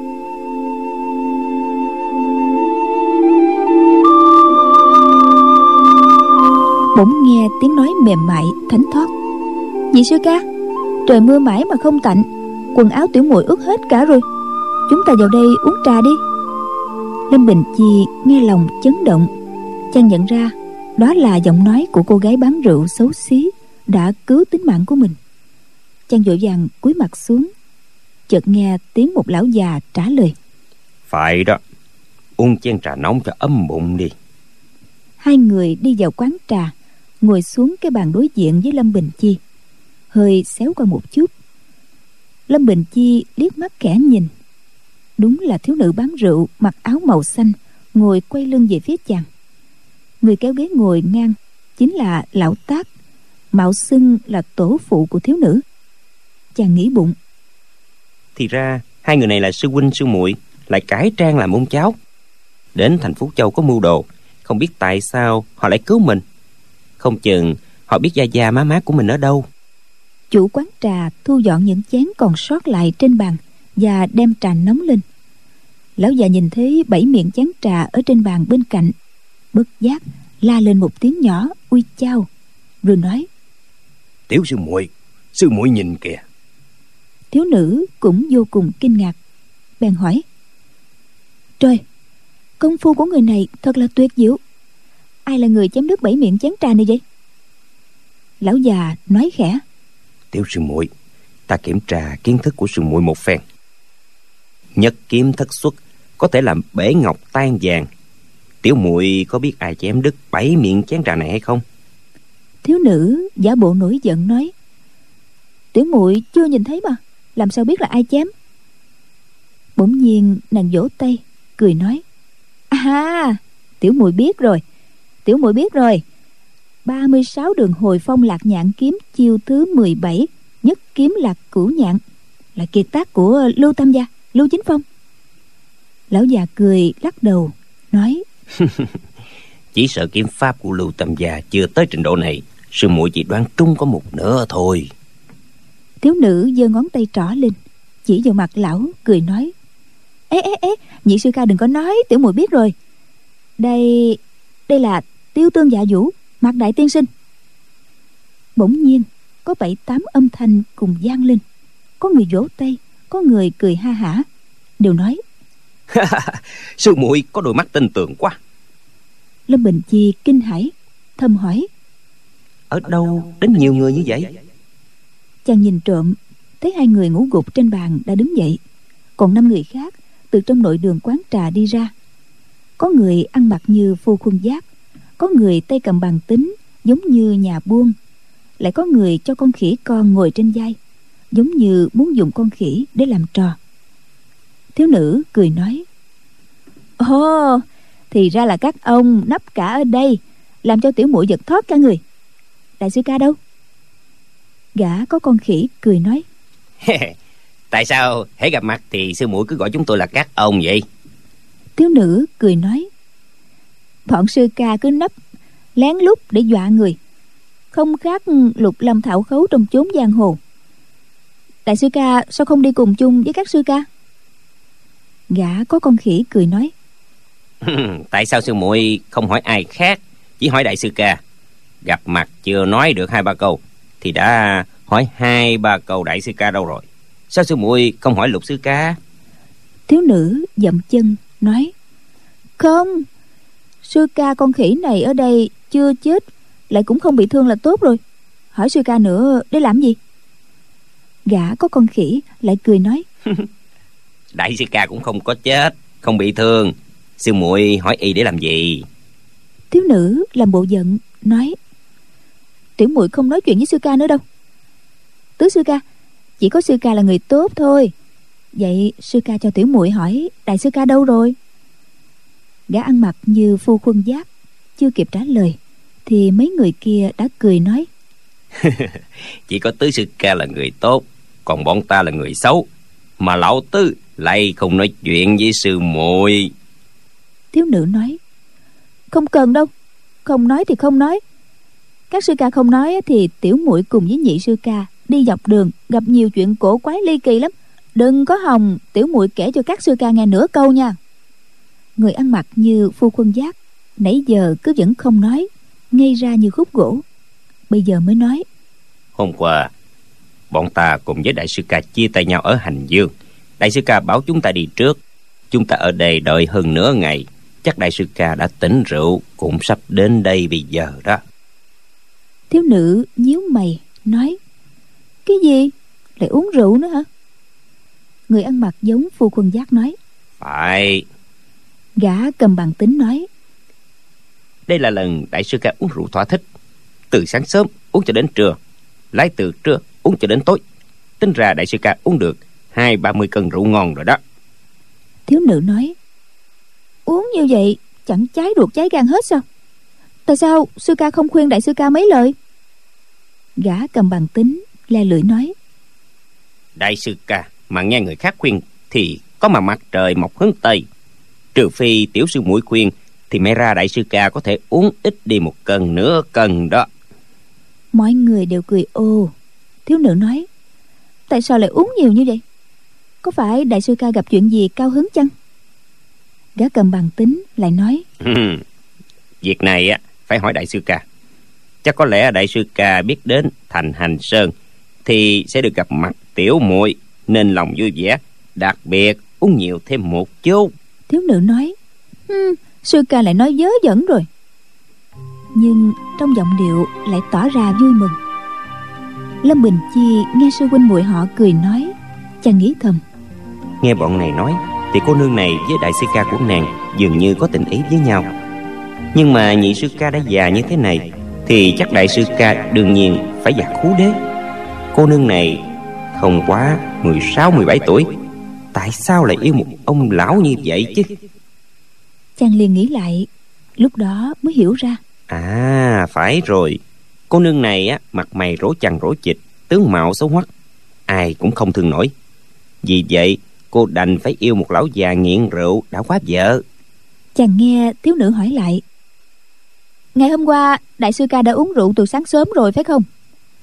Bỗng nghe tiếng nói mềm mại thánh thót: Nhị sư ca, trời mưa mãi mà không tạnh, quần áo tiểu muội ướt hết cả rồi, chúng ta vào đây uống trà đi. Lâm Bình Chi nghe lòng chấn động. Chàng nhận ra đó là giọng nói của cô gái bán rượu xấu xí đã cứu tính mạng của mình. Chàng vội vàng cúi mặt xuống, chợt nghe tiếng một lão già trả lời: Phải đó, uống chén trà nóng cho ấm bụng đi. Hai người đi vào quán trà, ngồi xuống cái bàn đối diện với Lâm Bình Chi, hơi xéo qua một chút. Lâm Bình Chi liếc mắt khẽ nhìn, đúng là thiếu nữ bán rượu mặc áo màu xanh ngồi quay lưng về phía chàng. Người kéo ghế ngồi ngang chính là lão Tác, mạo xưng là tổ phụ của thiếu nữ. Chàng nghĩ bụng: Thì ra hai người này là sư huynh sư muội, lại cải trang làm ông cháu. Đến thành Phúc Châu có mưu đồ, không biết tại sao họ lại cứu mình. Không chừng họ biết gia gia má má của mình ở đâu. Chủ quán trà thu dọn những chén còn sót lại trên bàn và đem trà nóng lên. Lão già nhìn thấy bảy miệng chén trà ở trên bàn bên cạnh, bất giác la lên một tiếng nhỏ ui chao, rồi nói: Tiểu sư muội, sư muội nhìn kìa. Thiếu nữ cũng vô cùng kinh ngạc, bèn hỏi: Trời, công phu của người này thật là tuyệt diệu. Ai là người chém đứt bảy miệng chén trà này vậy? Lão già nói khẽ: Tiểu sư muội, ta kiểm tra kiến thức của sư muội một phen. Nhất kiếm thất xuất, có thể làm bể ngọc tan vàng. Tiểu muội có biết ai chém đứt bảy miệng chén trà này hay không? Thiếu nữ giả bộ nổi giận nói: Tiểu muội chưa nhìn thấy mà, làm sao biết là ai chém? Bỗng nhiên nàng vỗ tay cười nói: À, tiểu muội biết rồi, tiểu muội biết rồi. ba mươi sáu đường hồi phong lạc nhạn kiếm chiêu thứ mười bảy, nhất kiếm lạc cửu nhạn, là kiệt tác của Lưu Tam Gia, Lưu Chính Phong. Lão già cười lắc đầu nói: Chỉ sợ kiếm pháp của Lưu Tam Gia chưa tới trình độ này, sư muội chỉ đoán trúng có một nửa thôi. Thiếu nữ giơ ngón tay trỏ lên chỉ vào mặt lão cười nói: Ê ê ê, nhị sư ca đừng có nói, tiểu muội biết rồi. Đây, đây là Tiêu Tương Dạ Vũ, Mạc Đại tiên sinh. Bỗng nhiên có bảy tám âm thanh cùng vang lên, có người vỗ tay, có người cười ha hả, đều nói: Sư muội có đôi mắt tinh tường quá. Lâm Bình Chi kinh hãi, thầm hỏi: Ở đâu đến nhiều người như vậy? Chàng nhìn trộm thấy hai người ngủ gục trên bàn đã đứng dậy, còn năm người khác từ trong nội đường quán trà đi ra. Có người ăn mặc như phu khuân giáp, có người tay cầm bàn tính giống như nhà buôn, lại có người cho con khỉ con ngồi trên vai, giống như muốn dùng con khỉ để làm trò. Thiếu nữ cười nói: Ồ, thì ra là các ông nấp cả ở đây, làm cho tiểu muội giật thót cả người. Đại sư ca đâu? Gã có con khỉ cười nói: Tại sao hễ gặp mặt thì sư muội cứ gọi chúng tôi là các ông vậy? Thiếu nữ cười nói: Bọn sư ca cứ nấp lén lút để dọa người, không khác lục lâm thảo khấu trong chốn giang hồ. Đại sư ca sao không đi cùng chung với các sư ca? Gã có con khỉ cười nói: Tại sao sư muội không hỏi ai khác, chỉ hỏi đại sư ca? Gặp mặt chưa nói được hai ba câu thì đã hỏi hai ba câu đại sư ca đâu rồi? Sao sư muội không hỏi lục sư ca? Thiếu nữ dậm chân nói: Không, sư ca con khỉ này ở đây chưa chết, lại cũng không bị thương là tốt rồi. Hỏi sư ca nữa để làm gì? Gã có con khỉ lại cười nói: Đại sư ca cũng không có chết, không bị thương, sư muội hỏi y để làm gì? Thiếu nữ làm bộ giận nói: Tiểu muội không nói chuyện với sư ca nữa đâu. Tứ sư ca, chỉ có sư ca là người tốt thôi. Vậy sư ca cho tiểu muội hỏi đại sư ca đâu rồi? Gã ăn mặc như phu khuân giác, chưa kịp trả lời thì mấy người kia đã cười nói: Chỉ có tứ sư ca là người tốt, còn bọn ta là người xấu, mà lão tứ lại không nói chuyện với sư muội. Thiếu nữ nói: Không cần đâu, không nói thì không nói. Các sư ca không nói thì tiểu muội cùng với nhị sư ca đi dọc đường gặp nhiều chuyện cổ quái ly kỳ lắm. Đừng có hòng tiểu muội kể cho các sư ca nghe nửa câu nha. Người ăn mặc như phu khuân giác nãy giờ cứ vẫn không nói, ngây ra như khúc gỗ. Bây giờ mới nói: Hôm qua bọn ta cùng với đại sư ca chia tay nhau ở Hành Dương. Đại sư ca bảo chúng ta đi trước, chúng ta ở đây đợi hơn nửa ngày. Chắc đại sư ca đã tỉnh rượu, cũng sắp đến đây bây giờ đó. Thiếu nữ nhíu mày nói: Cái gì? Lại uống rượu nữa hả? Người ăn mặc giống phu khuân giác nói: Phải. Gã cầm bàn tính nói: Đây là lần đại sư ca uống rượu thỏa thích. Từ sáng sớm uống cho đến trưa, lại từ trưa uống cho đến tối. Tính ra đại sư ca uống được hai ba mươi cân rượu ngon rồi đó. Thiếu nữ nói: Uống như vậy chẳng cháy ruột cháy gan hết sao? Tại sao sư ca không khuyên đại sư ca mấy lời? Gã cầm bàn tính le lưỡi nói: Đại sư ca mà nghe người khác khuyên thì có mà mặt trời mọc hướng tây. Trừ phi tiểu sư muội khuyên thì may ra đại sư ca có thể uống ít đi một cân nửa cân đó. Mọi người đều cười ô. Thiếu nữ nói: Tại sao lại uống nhiều như vậy? Có phải đại sư ca gặp chuyện gì cao hứng chăng? Gã cầm bàn tính lại nói: Việc này á phải hỏi đại sư ca. Chắc có lẽ đại sư ca biết đến thành Hành Sơn thì sẽ được gặp mặt tiểu muội, nên lòng vui vẻ, đặc biệt uống nhiều thêm một chút. Thiếu nữ nói: Hừm, sư ca lại nói dớ dẫn rồi. Nhưng trong giọng điệu lại tỏ ra vui mừng. Lâm Bình Chi nghe sư huynh muội họ cười nói, chàng nghĩ thầm: Nghe bọn này nói thì cô nương này với đại sư ca của nàng dường như có tình ý với nhau. Nhưng mà nhị sư ca đã già như thế này thì chắc đại sư ca đương nhiên phải già khú đế. Cô nương này không quá mười sáu mười bảy tuổi, tại sao lại yêu một ông lão như vậy chứ? Chàng liền nghĩ lại, lúc đó mới hiểu ra. À phải rồi, cô nương này á mặt mày rỗ chằng rỗ chịch, tướng mạo xấu hoắc, ai cũng không thương nổi. Vì vậy cô đành phải yêu một lão già nghiện rượu đã quá vợ. Chàng nghe thiếu nữ hỏi lại: Ngày hôm qua đại sư ca đã uống rượu từ sáng sớm rồi phải không?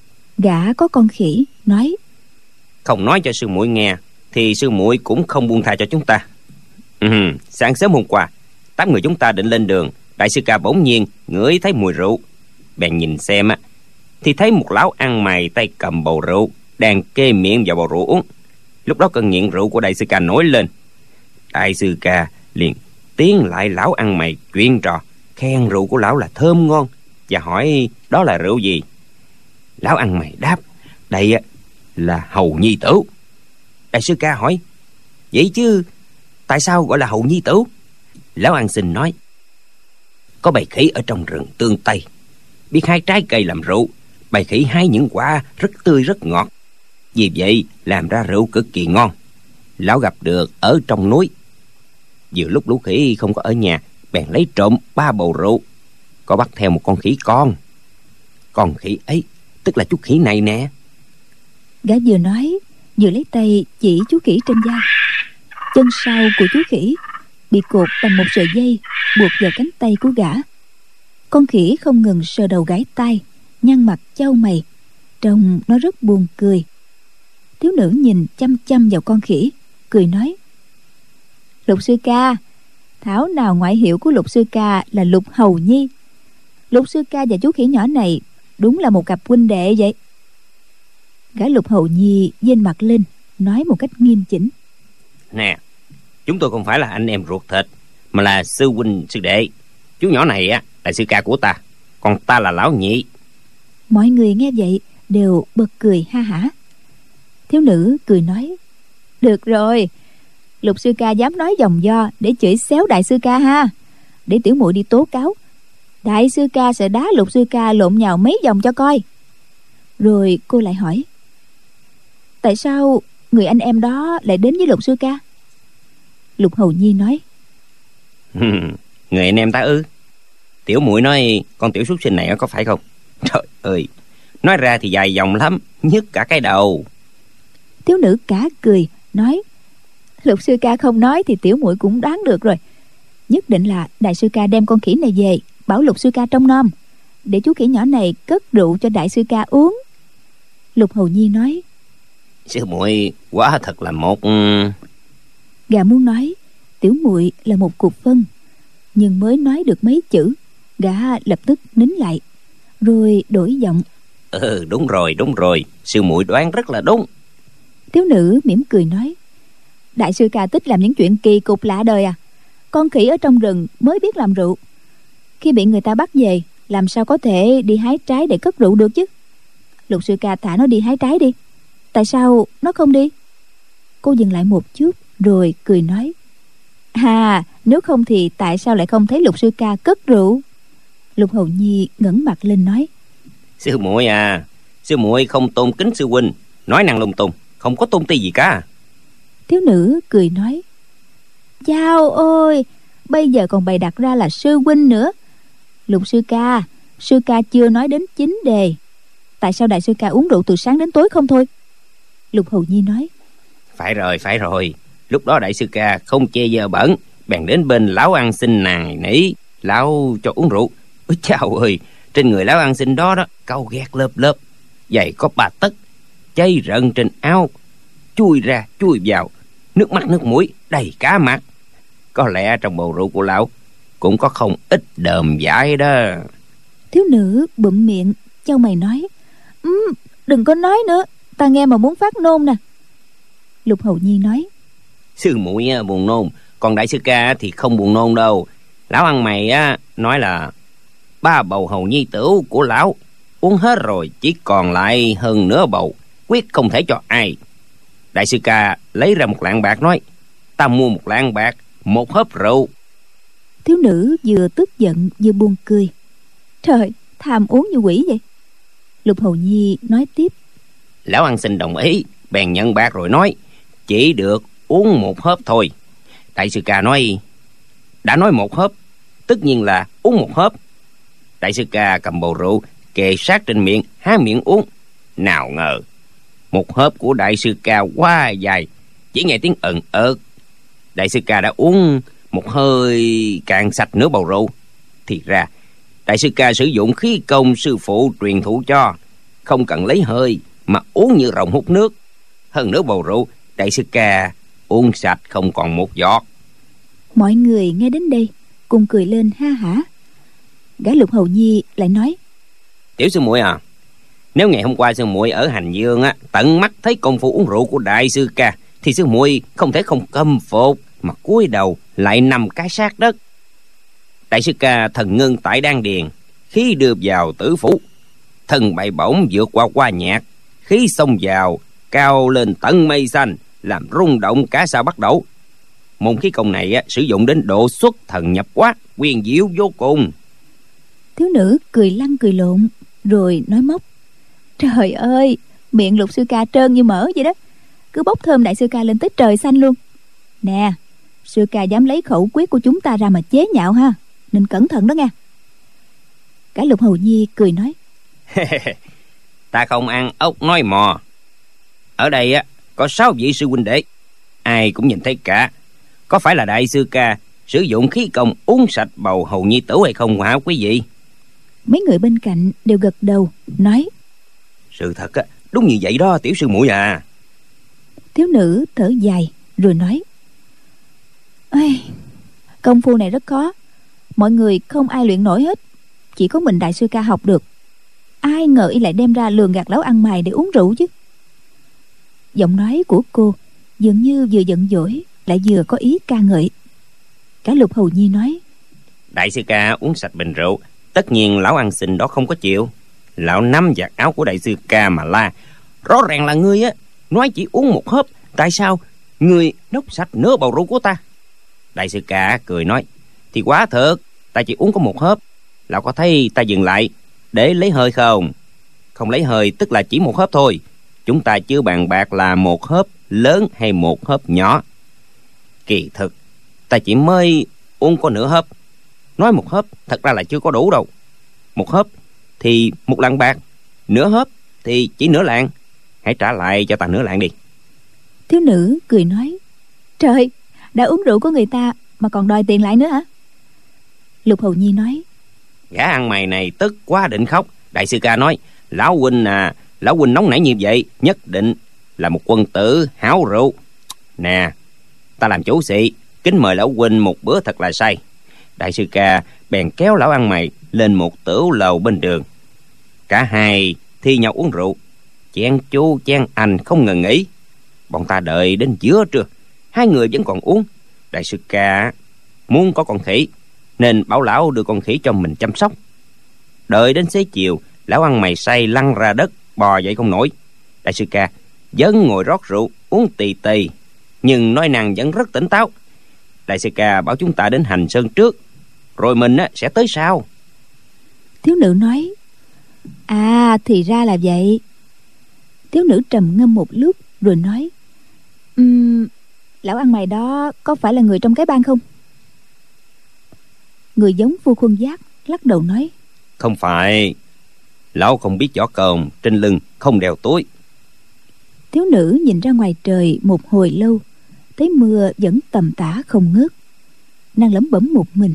Gã có con khỉ nói: Không nói cho sư muội nghe thì sư muội cũng không buông tha cho chúng ta. Ừ, sáng sớm hôm qua tám người chúng ta định lên đường, đại sư ca bỗng nhiên ngửi thấy mùi rượu, bèn nhìn xem á thì thấy một lão ăn mày tay cầm bầu rượu đang kê miệng vào bầu rượu uống. Lúc đó cơn nghiện rượu của đại sư ca nổi lên. Đại sư ca liền tiến lại lão ăn mày chuyện trò, khen rượu của lão là thơm ngon và hỏi đó là rượu gì. Lão ăn mày đáp: Đây là Hầu Nhi Tử. Đại sư ca hỏi: Vậy chứ tại sao gọi là Hầu Nhi Tử? Lão ăn xin nói: Có bầy khỉ ở trong rừng Tương Tây biết hái trái cây làm rượu. Bầy khỉ hái những quả rất tươi rất ngọt, vì vậy làm ra rượu cực kỳ ngon. Lão gặp được ở trong núi, vừa lúc lũ khỉ không có ở nhà, bèn lấy trộm ba bầu rượu, có bắt theo một con khỉ con. Con khỉ ấy tức là chú khỉ này nè. Gã vừa nói vừa lấy tay chỉ chú khỉ trên vai. Chân sau của chú khỉ bị cột bằng một sợi dây buộc vào cánh tay của gã. Con khỉ không ngừng sờ đầu gãi tai, nhăn mặt chau mày, trông nó rất buồn cười. Thiếu nữ nhìn chăm chăm vào con khỉ, cười nói: Lục sư ca, thảo nào ngoại hiệu của Lục sư ca là Lục Hầu Nhi. Lục sư ca và chú khỉ nhỏ này đúng là một cặp huynh đệ vậy. Gã Lục Hầu Nhi vênh mặt lên, nói một cách nghiêm chỉnh: Nè, chúng tôi không phải là anh em ruột thịt, mà là sư huynh sư đệ. Chú nhỏ này á là sư ca của ta, còn ta là lão nhị. Mọi người nghe vậy đều bật cười ha hả. Thiếu nữ cười nói: Được rồi, Lục sư ca dám nói dòng do để chửi xéo đại sư ca ha. Để tiểu muội đi tố cáo. Đại sư ca sẽ đá Lục sư ca lộn nhào mấy vòng cho coi. Rồi cô lại hỏi: Tại sao người anh em đó lại đến với Lục sư ca? Lục Hầu Nhi nói: Người anh em ta ư? Tiểu muội nói con tiểu súc sinh này có phải không? Trời ơi, nói ra thì dài dòng lắm, nhức cả cái đầu. Thiếu nữ cả cười nói: Lục sư ca không nói thì tiểu muội cũng đoán được rồi. Nhất định là đại sư ca đem con khỉ này về, bảo Lục sư ca trông nom, để chú khỉ nhỏ này cất rượu cho đại sư ca uống. Lục Hầu Nhi nói: Sư muội quả thật là một... Gà muốn nói tiểu muội là một cục phân, nhưng mới nói được mấy chữ, gã lập tức nín lại, rồi đổi giọng: Ừ, đúng rồi, đúng rồi, sư muội đoán rất là đúng. Thiếu nữ mỉm cười nói: Đại sư ca thích làm những chuyện kỳ cục lạ đời à? Con khỉ ở trong rừng mới biết làm rượu, khi bị người ta bắt về làm sao có thể đi hái trái để cất rượu được chứ? Lục sư ca thả nó đi hái trái đi. Tại sao nó không đi? Cô dừng lại một chút rồi cười nói: À, nếu không thì tại sao lại không thấy Lục sư ca cất rượu? Lục Hầu Nhi ngẩng mặt lên nói: Sư muội à, sư muội không tôn kính sư huynh, nói năng lung tung, không có tôn ti gì cả. Thiếu nữ cười nói: Chao ôi, bây giờ còn bày đặt ra là sư huynh nữa. Lục sư ca, sư ca chưa nói đến chính đề. Tại sao đại sư ca uống rượu từ sáng đến tối không thôi? Lục Hầu Nhi nói: Phải rồi, phải rồi, lúc đó đại sư ca không chê dơ bẩn, bèn đến bên lão ăn xin nài nỉ lão cho uống rượu. Ôi chao ơi, trên người lão ăn xin đó đó, cau ghét lớp lớp, giày có ba tấc, cháy rận trên áo, chui ra chui vào, nước mắt nước mũi đầy cả mặt. Có lẽ trong bầu rượu của lão cũng có không ít đờm dại đó. Thiếu nữ bụm miệng chau mày nói: um, Đừng có nói nữa, ta nghe mà muốn phát nôn nè. Lục Hầu Nhi nói: Sư muội buồn nôn, còn đại sư ca thì không buồn nôn đâu. Lão ăn mày á nói là ba bầu hầu nhi tửu của lão uống hết rồi, chỉ còn lại hơn nửa bầu, quyết không thể cho ai. Đại sư ca lấy ra một lạng bạc nói: Ta mua một lạng bạc, một hớp rượu. Thiếu nữ vừa tức giận vừa buồn cười: Trời, tham uống như quỷ vậy. Lục Hầu Nhi nói tiếp: Lão ăn xin đồng ý, bèn nhận bạc rồi nói: Chỉ được uống một hớp thôi. Đại sư ca nói: Đã nói một hớp, tất nhiên là uống một hớp. Đại sư ca cầm bầu rượu kề sát trên miệng, há miệng uống. Nào ngờ một hớp của đại sư ca quá dài, chỉ nghe tiếng ẩn ợt. Đại sư ca đã uống một hơi cạn sạch nửa bầu rượu. Thì ra đại sư ca sử dụng khí công sư phụ truyền thụ cho, không cần lấy hơi mà uống như rồng hút nước. Hơn nửa bầu rượu đại sư ca uống sạch không còn một giọt. Mọi người nghe đến đây cùng cười lên ha hả. Gã Lục Hầu Nhi lại nói: Tiểu sư muội à, nếu ngày hôm qua sư muội ở Hành Dương á tận mắt thấy công phu uống rượu của đại sư ca, thì sư muội không thể không căm phục mà cúi đầu lại nằm cái sát đất. Đại sư ca thần ngưng tại đan điền, khí đưa vào tử phủ, thần bay bổng vượt qua qua nhạc, khí xông vào cao lên tận mây xanh, làm rung động cả sao Bắc Đẩu. Môn khí công này á, sử dụng đến độ xuất thần nhập quát, quyền diệu vô cùng. Thiếu nữ cười lăn cười lộn rồi nói móc: Trời ơi, miệng Lục sư ca trơn như mỡ vậy đó, cứ bốc thơm đại sư ca lên tới trời xanh luôn. Nè, sư ca dám lấy khẩu quyết của chúng ta ra mà chế nhạo ha, nên cẩn thận đó nghe. Cả Lục Hầu Nhi cười nói: Ta không ăn ốc nói mò. Ở đây á có sáu vị sư huynh đệ, ai cũng nhìn thấy cả. Có phải là đại sư ca sử dụng khí công uống sạch bầu hầu nhi tử hay không hả quý vị? Mấy người bên cạnh đều gật đầu nói: Sự thật á, đúng như vậy đó tiểu sư muội à. Thiếu nữ thở dài rồi nói: Ây, công phu này rất khó, mọi người không ai luyện nổi hết, chỉ có mình đại sư ca học được. Ai ngờ y lại đem ra lường gạt lão ăn mày để uống rượu chứ. Giọng nói của cô dường như vừa giận dỗi lại vừa có ý ca ngợi. Cả Lục Hầu Nhi nói: Đại sư ca uống sạch bình rượu, tất nhiên lão ăn xin đó không có chịu. Lão nắm vạt áo của đại sư ca mà la: Rõ ràng là ngươi á, nói chỉ uống một hớp, tại sao ngươi nốc sạch nửa bầu rượu của ta? Đại sư ca cười nói: Thì quá thật, ta chỉ uống có một hớp. Lão có thấy ta dừng lại để lấy hơi không? Không lấy hơi tức là chỉ một hớp thôi. Chúng ta chưa bàn bạc là một hớp lớn hay một hớp nhỏ. Kỳ thực ta chỉ mới uống có nửa hớp. Nói một hớp thật ra là chưa có đủ đâu. Một hớp thì một lạng bạc, nửa hớp thì chỉ nửa lạng. Hãy trả lại cho ta nửa lạng đi. Thiếu nữ cười nói: Trời, đã uống rượu của người ta mà còn đòi tiền lại nữa hả? Lục Hầu Nhi nói: Gã ăn mày này tức quá định khóc. Đại sư ca nói: Lão huynh à, lão huynh nóng nảy như vậy nhất định là một quân tử háo rượu. Nè, ta làm chủ sĩ, kính mời lão huynh một bữa thật là say. Đại sư ca bèn kéo lão ăn mày lên một tửu lầu bên đường. Cả hai thi nhau uống rượu, chen chu chen anh không ngừng nghỉ. Bọn ta đợi đến giữa trưa, hai người vẫn còn uống. Đại sư ca muốn có con khỉ nên bảo lão đưa con khỉ cho mình chăm sóc. Đợi đến xế chiều, lão ăn mày say lăn ra đất, bò dậy không nổi. Đại sư ca vẫn ngồi rót rượu uống tì tì, nhưng nói năng vẫn rất tỉnh táo. Đại sư ca bảo chúng ta đến Hành Sơn trước, rồi mình á, sẽ tới sau. Thiếu nữ nói: À, thì ra là vậy. Thiếu nữ trầm ngâm một lúc rồi nói: um, Lão ăn mày đó có phải là người trong cái bang không? Người giống Vua Khuân Giác lắc đầu nói: Không phải. Lão không biết võ công, trên lưng không đeo túi. Thiếu nữ nhìn ra ngoài trời một hồi lâu, thấy mưa vẫn tầm tã không ngớt. Nàng lẩm bẩm một mình: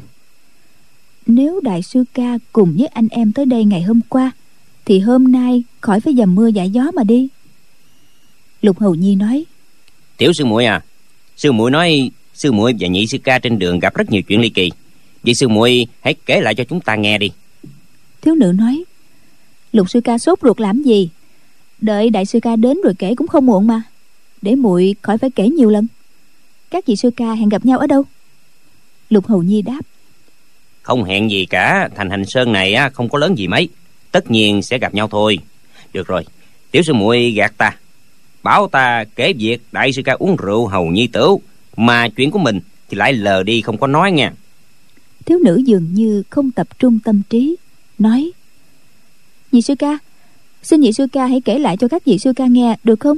Nếu đại sư ca cùng với anh em tới đây ngày hôm qua, thì hôm nay khỏi phải dầm mưa dãi gió mà đi. Lục Hầu Nhi nói: Tiểu sư muội à, sư muội nói sư muội và nhị sư ca trên đường gặp rất nhiều chuyện ly kỳ. Vậy sư muội hãy kể lại cho chúng ta nghe đi. Thiếu nữ nói: Lục sư ca sốt ruột làm gì, đợi đại sư ca đến rồi kể cũng không muộn mà. Để muội khỏi phải kể nhiều lần. Các vị sư ca hẹn gặp nhau ở đâu? Lục Hầu Nhi đáp: Không hẹn gì cả, thành Hành Sơn này á, không có lớn gì mấy, tất nhiên sẽ gặp nhau thôi. Được rồi, tiểu sư muội gạt ta, bảo ta kể việc đại sư ca uống rượu hầu nhi tửu, mà chuyện của mình thì lại lờ đi không có nói nha. Thiếu nữ dường như không tập trung tâm trí, nói: Nhị sư ca, xin nhị sư ca hãy kể lại cho các vị sư ca nghe được không?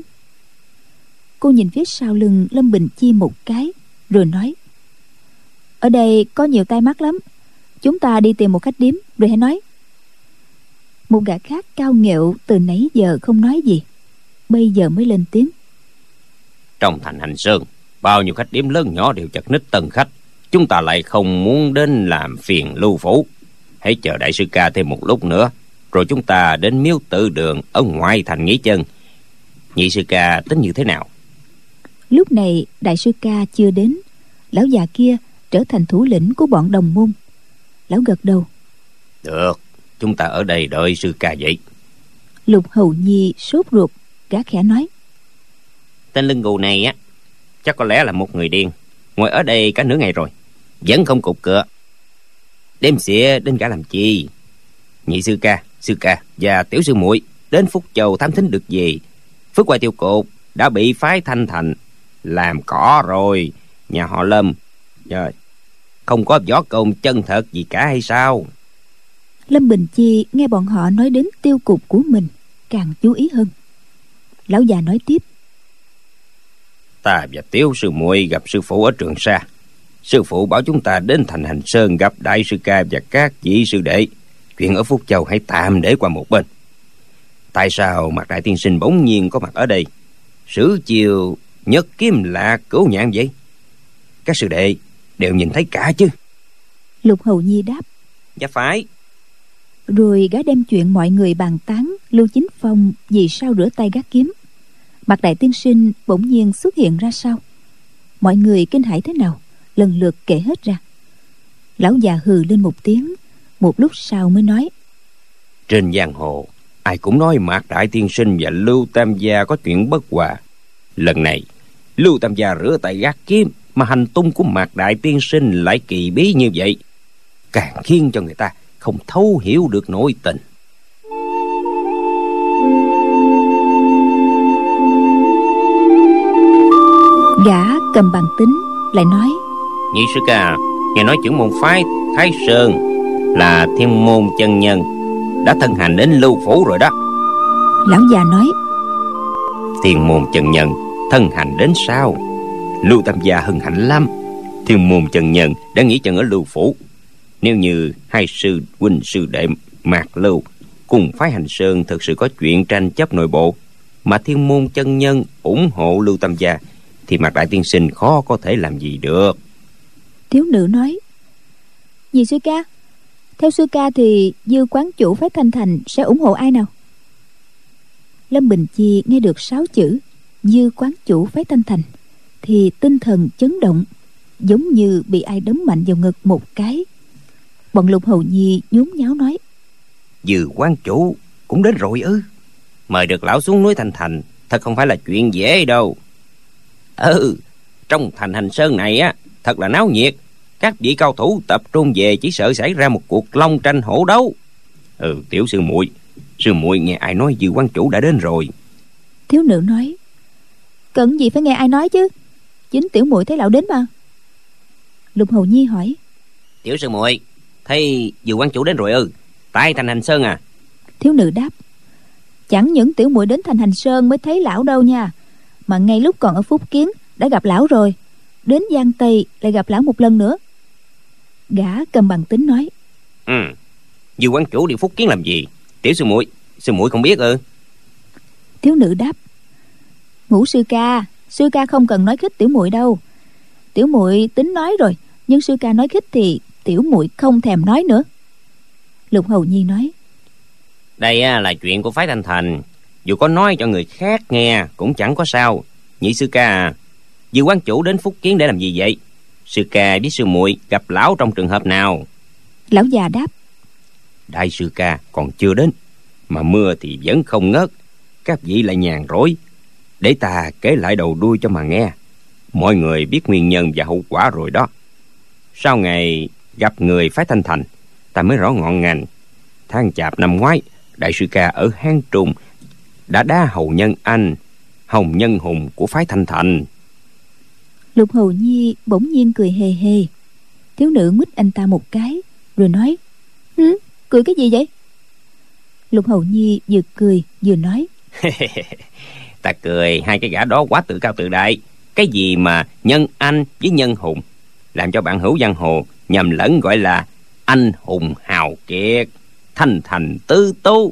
Cô nhìn phía sau lưng Lâm Bình Chi một cái rồi nói: Ở đây có nhiều tai mắt lắm, chúng ta đi tìm một khách điếm rồi hãy nói. Một gã khác cao nghệu từ nãy giờ không nói gì, bây giờ mới lên tiếng: Trong thành Hành Sơn, bao nhiêu khách điếm lớn nhỏ đều chật ních tân khách, chúng ta lại không muốn đến làm phiền lưu phủ. Hãy chờ đại sư ca thêm một lúc nữa, rồi chúng ta đến Miếu Tự Đường ở ngoại thành nghỉ chân. Nhị sư ca tính như thế nào? Lúc này đại sư ca chưa đến, lão già kia trở thành thủ lĩnh của bọn đồng môn. Lão gật đầu: Được, chúng ta ở đây đợi sư ca vậy. Lục Hầu Nhi sốt ruột, gã khẽ nói: Tên lưng gù này á, chắc có lẽ là một người điên, ngồi ở đây cả nửa ngày rồi vẫn không cục cửa. Đêm xỉa đến cả làm chi? Nhị sư ca, sư ca và tiểu sư muội đến Phúc Châu thám thính được gì? Phước Hoài Tiêu Cột đã bị phái Thanh Thành làm cỏ rồi. Nhà họ Lâm rồi không có võ công chân thật gì cả hay sao? Lâm Bình Chi nghe bọn họ nói đến tiêu cục của mình càng chú ý hơn. Lão già nói tiếp: Ta và tiểu sư muội gặp sư phụ ở Trường Sa. Sư phụ bảo chúng ta đến thành Hành Sơn gặp đại sư ca và các vị sư đệ. Chuyện ở Phúc Châu hãy tạm để qua một bên. Tại sao Mạc Đại tiên sinh bỗng nhiên có mặt ở đây, sử chiều nhất kiếm lạc cửu nhạn vậy? Các sư đệ đều nhìn thấy cả chứ? Lục Hầu Nhi đáp: Dạ phải. Rồi gã đem chuyện mọi người bàn tán Lưu Chính Phong vì sao rửa tay gác kiếm. Mạc Đại Tiên Sinh bỗng nhiên xuất hiện ra sau. Mọi người kinh hãi thế nào lần lượt kể hết ra. Lão già hừ lên một tiếng, một lúc sau mới nói: Trên giang hồ ai cũng nói Mạc Đại Tiên Sinh và Lưu Tam Gia có chuyện bất hòa. Lần này Lưu Tam Gia rửa tay gác kiếm, mà hành tung của Mạc Đại Tiên Sinh lại kỳ bí như vậy, càng khiến cho người ta không thấu hiểu được nội tình. Gã cầm bàn tính lại nói: Nhị sư ca, nghe nói trưởng môn phái Thái Sơn là Thiên Môn chân nhân đã thân hành đến Lưu phủ rồi đó. Lão già nói: Thiên Môn chân nhân thân hành đến sao? Lưu Tam Gia hân hạnh lắm. Thiên Môn chân nhân đã nghỉ chân ở Lưu phủ. Nếu như hai sư huynh sư đệ Mạc Lưu cùng phái Hành Sơn thực sự có chuyện tranh chấp nội bộ, mà Thiên Môn chân nhân ủng hộ Lưu Tam Gia, thì Mạc Đại Tiên Sinh khó có thể làm gì được. Thiếu nữ nói: Dì sư ca, theo sư ca thì Dư quán chủ phái Thanh Thành sẽ ủng hộ ai nào? Lâm Bình Chi nghe được sáu chữ Dư quán chủ phái Thanh Thành thì tinh thần chấn động, giống như bị ai đấm mạnh vào ngực một cái. Bọn Lục Hầu Nhi nhún nháo nói: Dư quán chủ cũng đến rồi ư? Mời được lão xuống núi Thanh Thành thật không phải là chuyện dễ đâu. Ừ, trong thành Hành Sơn này á thật là náo nhiệt. Các vị cao thủ tập trung về, chỉ sợ xảy ra một cuộc long tranh hổ đấu. Ừ, tiểu sư muội, sư muội nghe ai nói Dư quán chủ đã đến rồi? Thiếu nữ nói: Cần gì phải nghe ai nói chứ, chính tiểu muội thấy lão đến mà. Lục Hầu Nhi hỏi: Tiểu sư muội thấy Dư quán chủ đến rồi ư? Tại thành Hành Sơn à? Thiếu nữ đáp: Chẳng những tiểu muội đến thành Hành Sơn mới thấy lão đâu nha, mà ngay lúc còn ở Phúc Kiến đã gặp lão rồi. Đến Giang Tây lại gặp lão một lần nữa. Gã cầm bằng tính nói: Ừ, Dư quán chủ đi Phúc Kiến làm gì? Tiểu sư muội, sư muội không biết ư? Thiếu nữ đáp: Ngũ sư ca, sư ca không cần nói khích tiểu muội đâu. Tiểu muội tính nói rồi, nhưng sư ca nói khích thì tiểu muội không thèm nói nữa. Lục Hầu Nhi nói: Đây là chuyện của phái Thanh Thành, dù có nói cho người khác nghe cũng chẳng có sao. Nhị sư ca à, Dư quán chủ đến Phúc Kiến để làm gì vậy? Sư ca với sư muội gặp lão trong trường hợp nào? Lão già đáp: Đại sư ca còn chưa đến, mà mưa thì vẫn không ngớt. Các vị lại nhàn rỗi, để ta kể lại đầu đuôi cho mà nghe. Mọi người biết nguyên nhân và hậu quả rồi đó. Sau ngày gặp người phái Thanh Thành, ta mới rõ ngọn ngành. Tháng Chạp năm ngoái, đại sư ca ở Hán Trung đã đá hầu nhân anh, Hồng Nhân Hùng của phái Thanh Thành. Lục Hầu Nhi bỗng nhiên cười hề hề. Thiếu nữ nguýt anh ta một cái rồi nói: Hứ, cười cái gì vậy? Lục Hầu Nhi vừa cười vừa nói: Ta cười hai cái gã đó quá tự cao tự đại. Cái gì mà nhân anh với nhân hùng, làm cho bạn hữu giang hồ nhầm lẫn gọi là anh hùng hào kiệt, Thanh Thành tứ tú.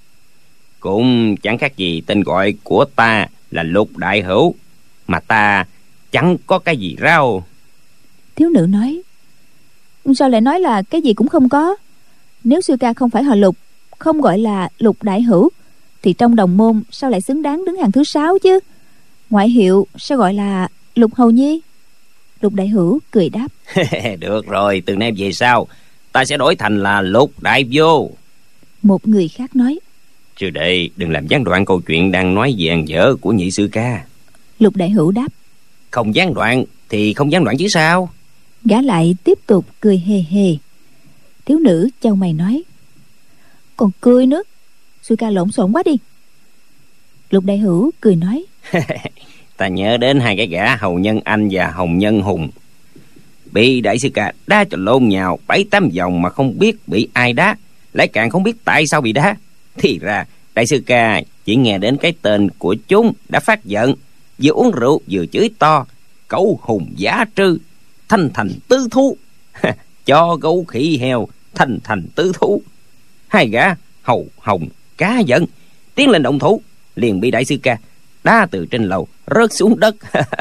Cũng chẳng khác gì tên gọi của ta là Lục Đại Hữu, mà ta chẳng có cái gì rao. Thiếu nữ nói: Sao lại nói là cái gì cũng không có? Nếu sư ca không phải họ Lục, không gọi là Lục Đại Hữu, thì trong đồng môn sao lại xứng đáng đứng hàng thứ sáu chứ? Ngoại hiệu sao gọi là Lục Hầu Nhi? Lục Đại Hữu cười đáp: Được rồi, từ nay về sau ta sẽ đổi thành là Lục Đại Vô. Một người khác nói: Sư đệ đừng làm gián đoạn câu chuyện đang nói vàng dở của nhị sư ca. Lục Đại Hữu đáp: Không gián đoạn thì không gián đoạn chứ sao? Gã lại tiếp tục cười hề hề. Thiếu nữ chau mày nói: Còn cười nữa, sư ca lộn xộn quá đi. Lục Đại Hữu cười nói: Ta nhớ đến hai cái gã Hầu Nhân Anh và Hồng Nhân Hùng bị đại sư ca đá cho lộn nhào bảy tám vòng mà không biết bị ai đá, lại càng không biết tại sao bị đá. Thì ra đại sư ca chỉ nghe đến cái tên của chúng đã phát giận, vừa uống rượu vừa chửi to: Cẩu hùng giả trư, Thanh Thành tứ thú. Cho gấu khỉ heo, Thanh Thành tứ thú. Hai gã Hầu Hồng cá giận tiến lên động thủ, liền bị đại sư ca đá từ trên lầu rớt xuống đất.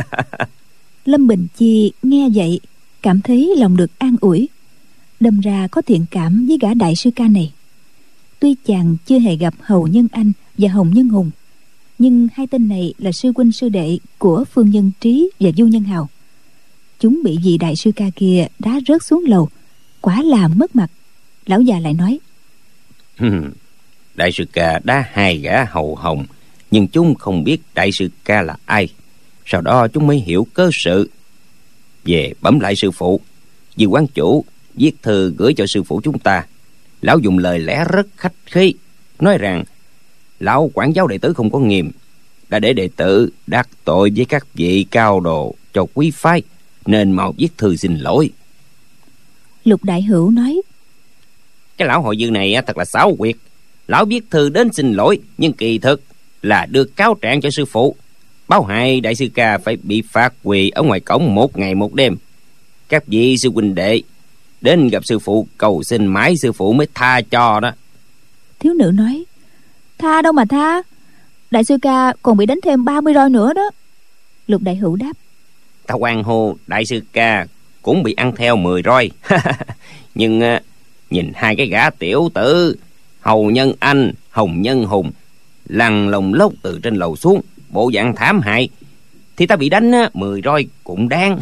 Lâm Bình Chi nghe vậy cảm thấy lòng được an ủi, đâm ra có thiện cảm với gã đại sư ca này. tuy chàng chưa hề gặp Hầu Nhân Anh và Hồng Nhân Hùng, nhưng hai tên này là sư huynh sư đệ của Phương Nhân Trí và Du Nhân Hào. Chúng bị vị đại sư ca kia đá rớt xuống lầu, quả là mất mặt. Lão già lại nói: Đại sư ca đá hai gã hầu hồng, nhưng chúng không biết đại sư ca là ai. Sau đó chúng mới hiểu cớ sự. Về bẩm lại sư phụ, vì quán chủ viết thư gửi cho sư phụ chúng ta. Lão dùng lời lẽ rất khách khí, nói rằng lão quản giáo đệ tử không có nghiêm, đã để đệ tử đắc tội với các vị cao đồ cho quý phái, nên mau viết thư xin lỗi. Lục Đại Hữu nói: Cái lão hội dư này thật là xảo quyệt. Lão viết thư đến xin lỗi, nhưng kỳ thực là đưa cáo trạng cho sư phụ, báo hại đại sư ca phải bị phạt quỳ ở ngoài cổng một ngày một đêm. Các vị sư huynh đệ đến gặp sư phụ cầu xin mãi sư phụ mới tha cho đó. Thiếu nữ nói: Tha đâu mà tha, đại sư ca còn bị đánh thêm ba mươi roi nữa đó. Lục Đại Hữu đáp: Ta hoan hô đại sư ca cũng bị ăn theo mười roi. Nhưng uh, nhìn hai cái gã tiểu tử Hầu Nhân Anh, Hồng Nhân Hùng lăn lồng lốc từ trên lầu xuống, bộ dạng thảm hại, thì ta bị đánh uh, mười roi cũng đáng.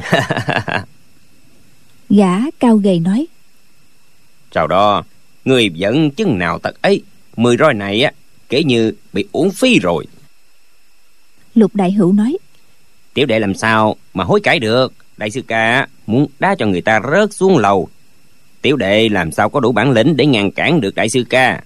Gã cao gầy nói: Sau đó người vẫn chứng nào tật ấy, mười roi này á kể như bị uổng phí rồi. Lục Đại Hữu nói: Tiểu đệ làm sao mà hối cải được. Đại sư ca muốn đá cho người ta rớt xuống lầu, tiểu đệ làm sao có đủ bản lĩnh để ngăn cản được đại sư ca.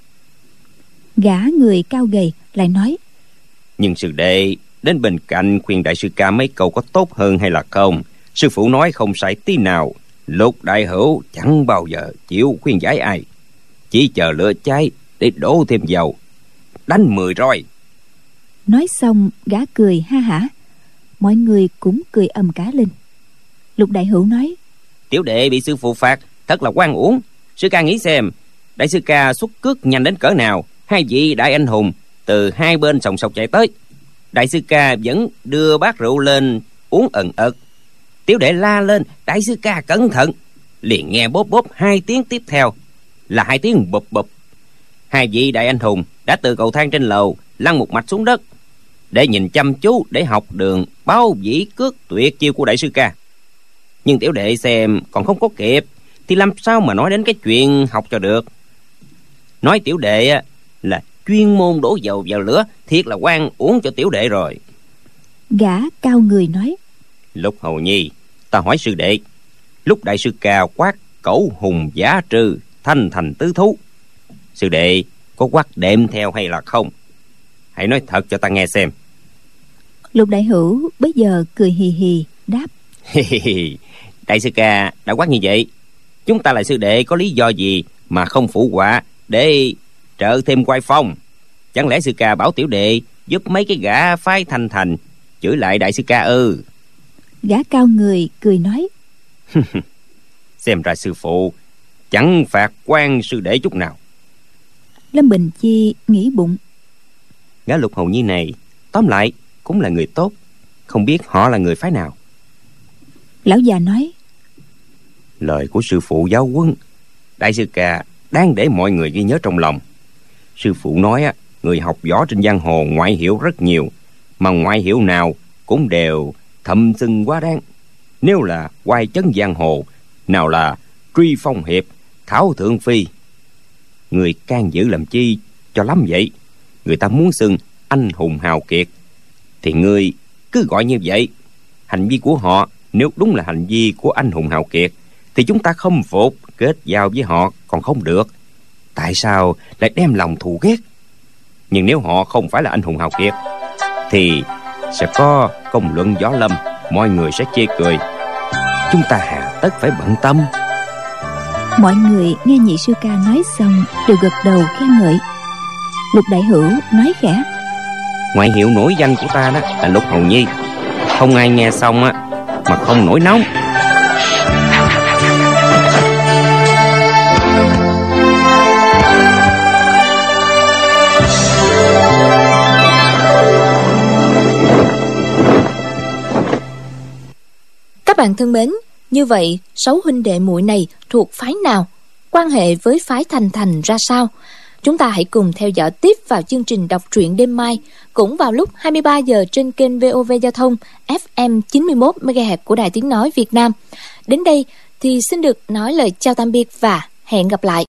Gã người cao gầy lại nói: Nhưng sư đệ đến bên cạnh khuyên đại sư ca mấy câu có tốt hơn hay là không? Sư phụ nói không sai tí nào. Lục Đại Hữu chẳng bao giờ chịu khuyên giải ai, chỉ chờ lửa cháy để đổ thêm dầu, đánh mười roi. Nói xong gã cười ha hả, mọi người cũng cười ầm cả lên. Lục Đại Hữu nói: Tiểu đệ bị sư phụ phạt thật là oan uổng. Sư ca nghĩ xem, đại sư ca xuất cước nhanh đến cỡ nào, hai vị đại anh hùng từ hai bên sòng sọc chạy tới, đại sư ca vẫn đưa bát rượu lên uống ẩn ật. Tiểu đệ la lên: Đại sư ca cẩn thận! Liền nghe bốp bốp hai tiếng tiếp theo là hai tiếng bụp bụp. Hai vị đại anh hùng đã từ cầu thang trên lầu lăn một mạch xuống đất để nhìn chăm chú, để học đường bao vĩ cước tuyệt chiêu của đại sư ca. Nhưng tiểu đệ xem còn không có kịp, thì làm sao mà nói đến cái chuyện học cho được. Nói tiểu đệ là chuyên môn đổ dầu vào lửa, thiệt là oan uổng cho tiểu đệ rồi. Gã cao người nói: Lúc Hầu Nhi, ta hỏi sư đệ, lúc đại sư ca quát cẩu hùng giá trư, thanh thành tứ thú, sư đệ có quát đệm theo hay là không? Hãy nói thật cho ta nghe xem. Lục Đại Hữu bấy giờ cười hì hì đáp: Đại sư ca đã quát như vậy, chúng ta là sư đệ có lý do gì mà không phụ họa để trợ thêm oai phong? Chẳng lẽ sư ca bảo tiểu đệ giúp mấy cái gã phái thanh thành chửi lại đại sư ca ư? Gã cao người cười nói: Xem ra sư phụ chẳng phạt quan sư đệ chút nào. Lâm Bình Chi nghĩ bụng: Gã Lục Hầu Nhi này tóm lại cũng là người tốt, không biết họ là người phái nào. Lão già nói: Lời của sư phụ giáo huấn đại sư ca đáng để mọi người ghi nhớ trong lòng. Sư phụ nói á, người học võ trên giang hồ ngoại hiệu rất nhiều, mà ngoại hiệu nào cũng đều thậm xưng quá đáng. Nếu là oai chấn giang hồ, nào là truy phong hiệp, thảo thượng phi, người can giữ làm chi cho lắm vậy? Người ta muốn xưng anh hùng hào kiệt thì người cứ gọi như vậy. Hành vi của họ nếu đúng là hành vi của anh hùng hào kiệt thì chúng ta khâm phục, kết giao với họ còn không được, tại sao lại đem lòng thù ghét? Nhưng nếu họ không phải là anh hùng hào kiệt thì sẽ có công luận gió lâm, mọi người sẽ chê cười, chúng ta hà tất phải bận tâm. Mọi người nghe nhị sư ca nói xong đều gật đầu khen ngợi. Lục Đại Hữu nói khẽ: Ngoại hiệu nổi danh của ta đó là Lục Hầu Nhi, không ai nghe xong á mà không nổi nóng. Các bạn thân mến, như vậy sáu huynh đệ muội này thuộc phái nào? Quan hệ với phái Thành Thành ra sao? Chúng ta hãy cùng theo dõi tiếp vào chương trình đọc truyện đêm mai, cũng vào lúc hai mươi ba giờ trên kênh vê o vê Giao thông ép em chín mươi mốt mê ga héc của Đài Tiếng Nói Việt Nam. Đến đây thì xin được nói lời chào tạm biệt và hẹn gặp lại.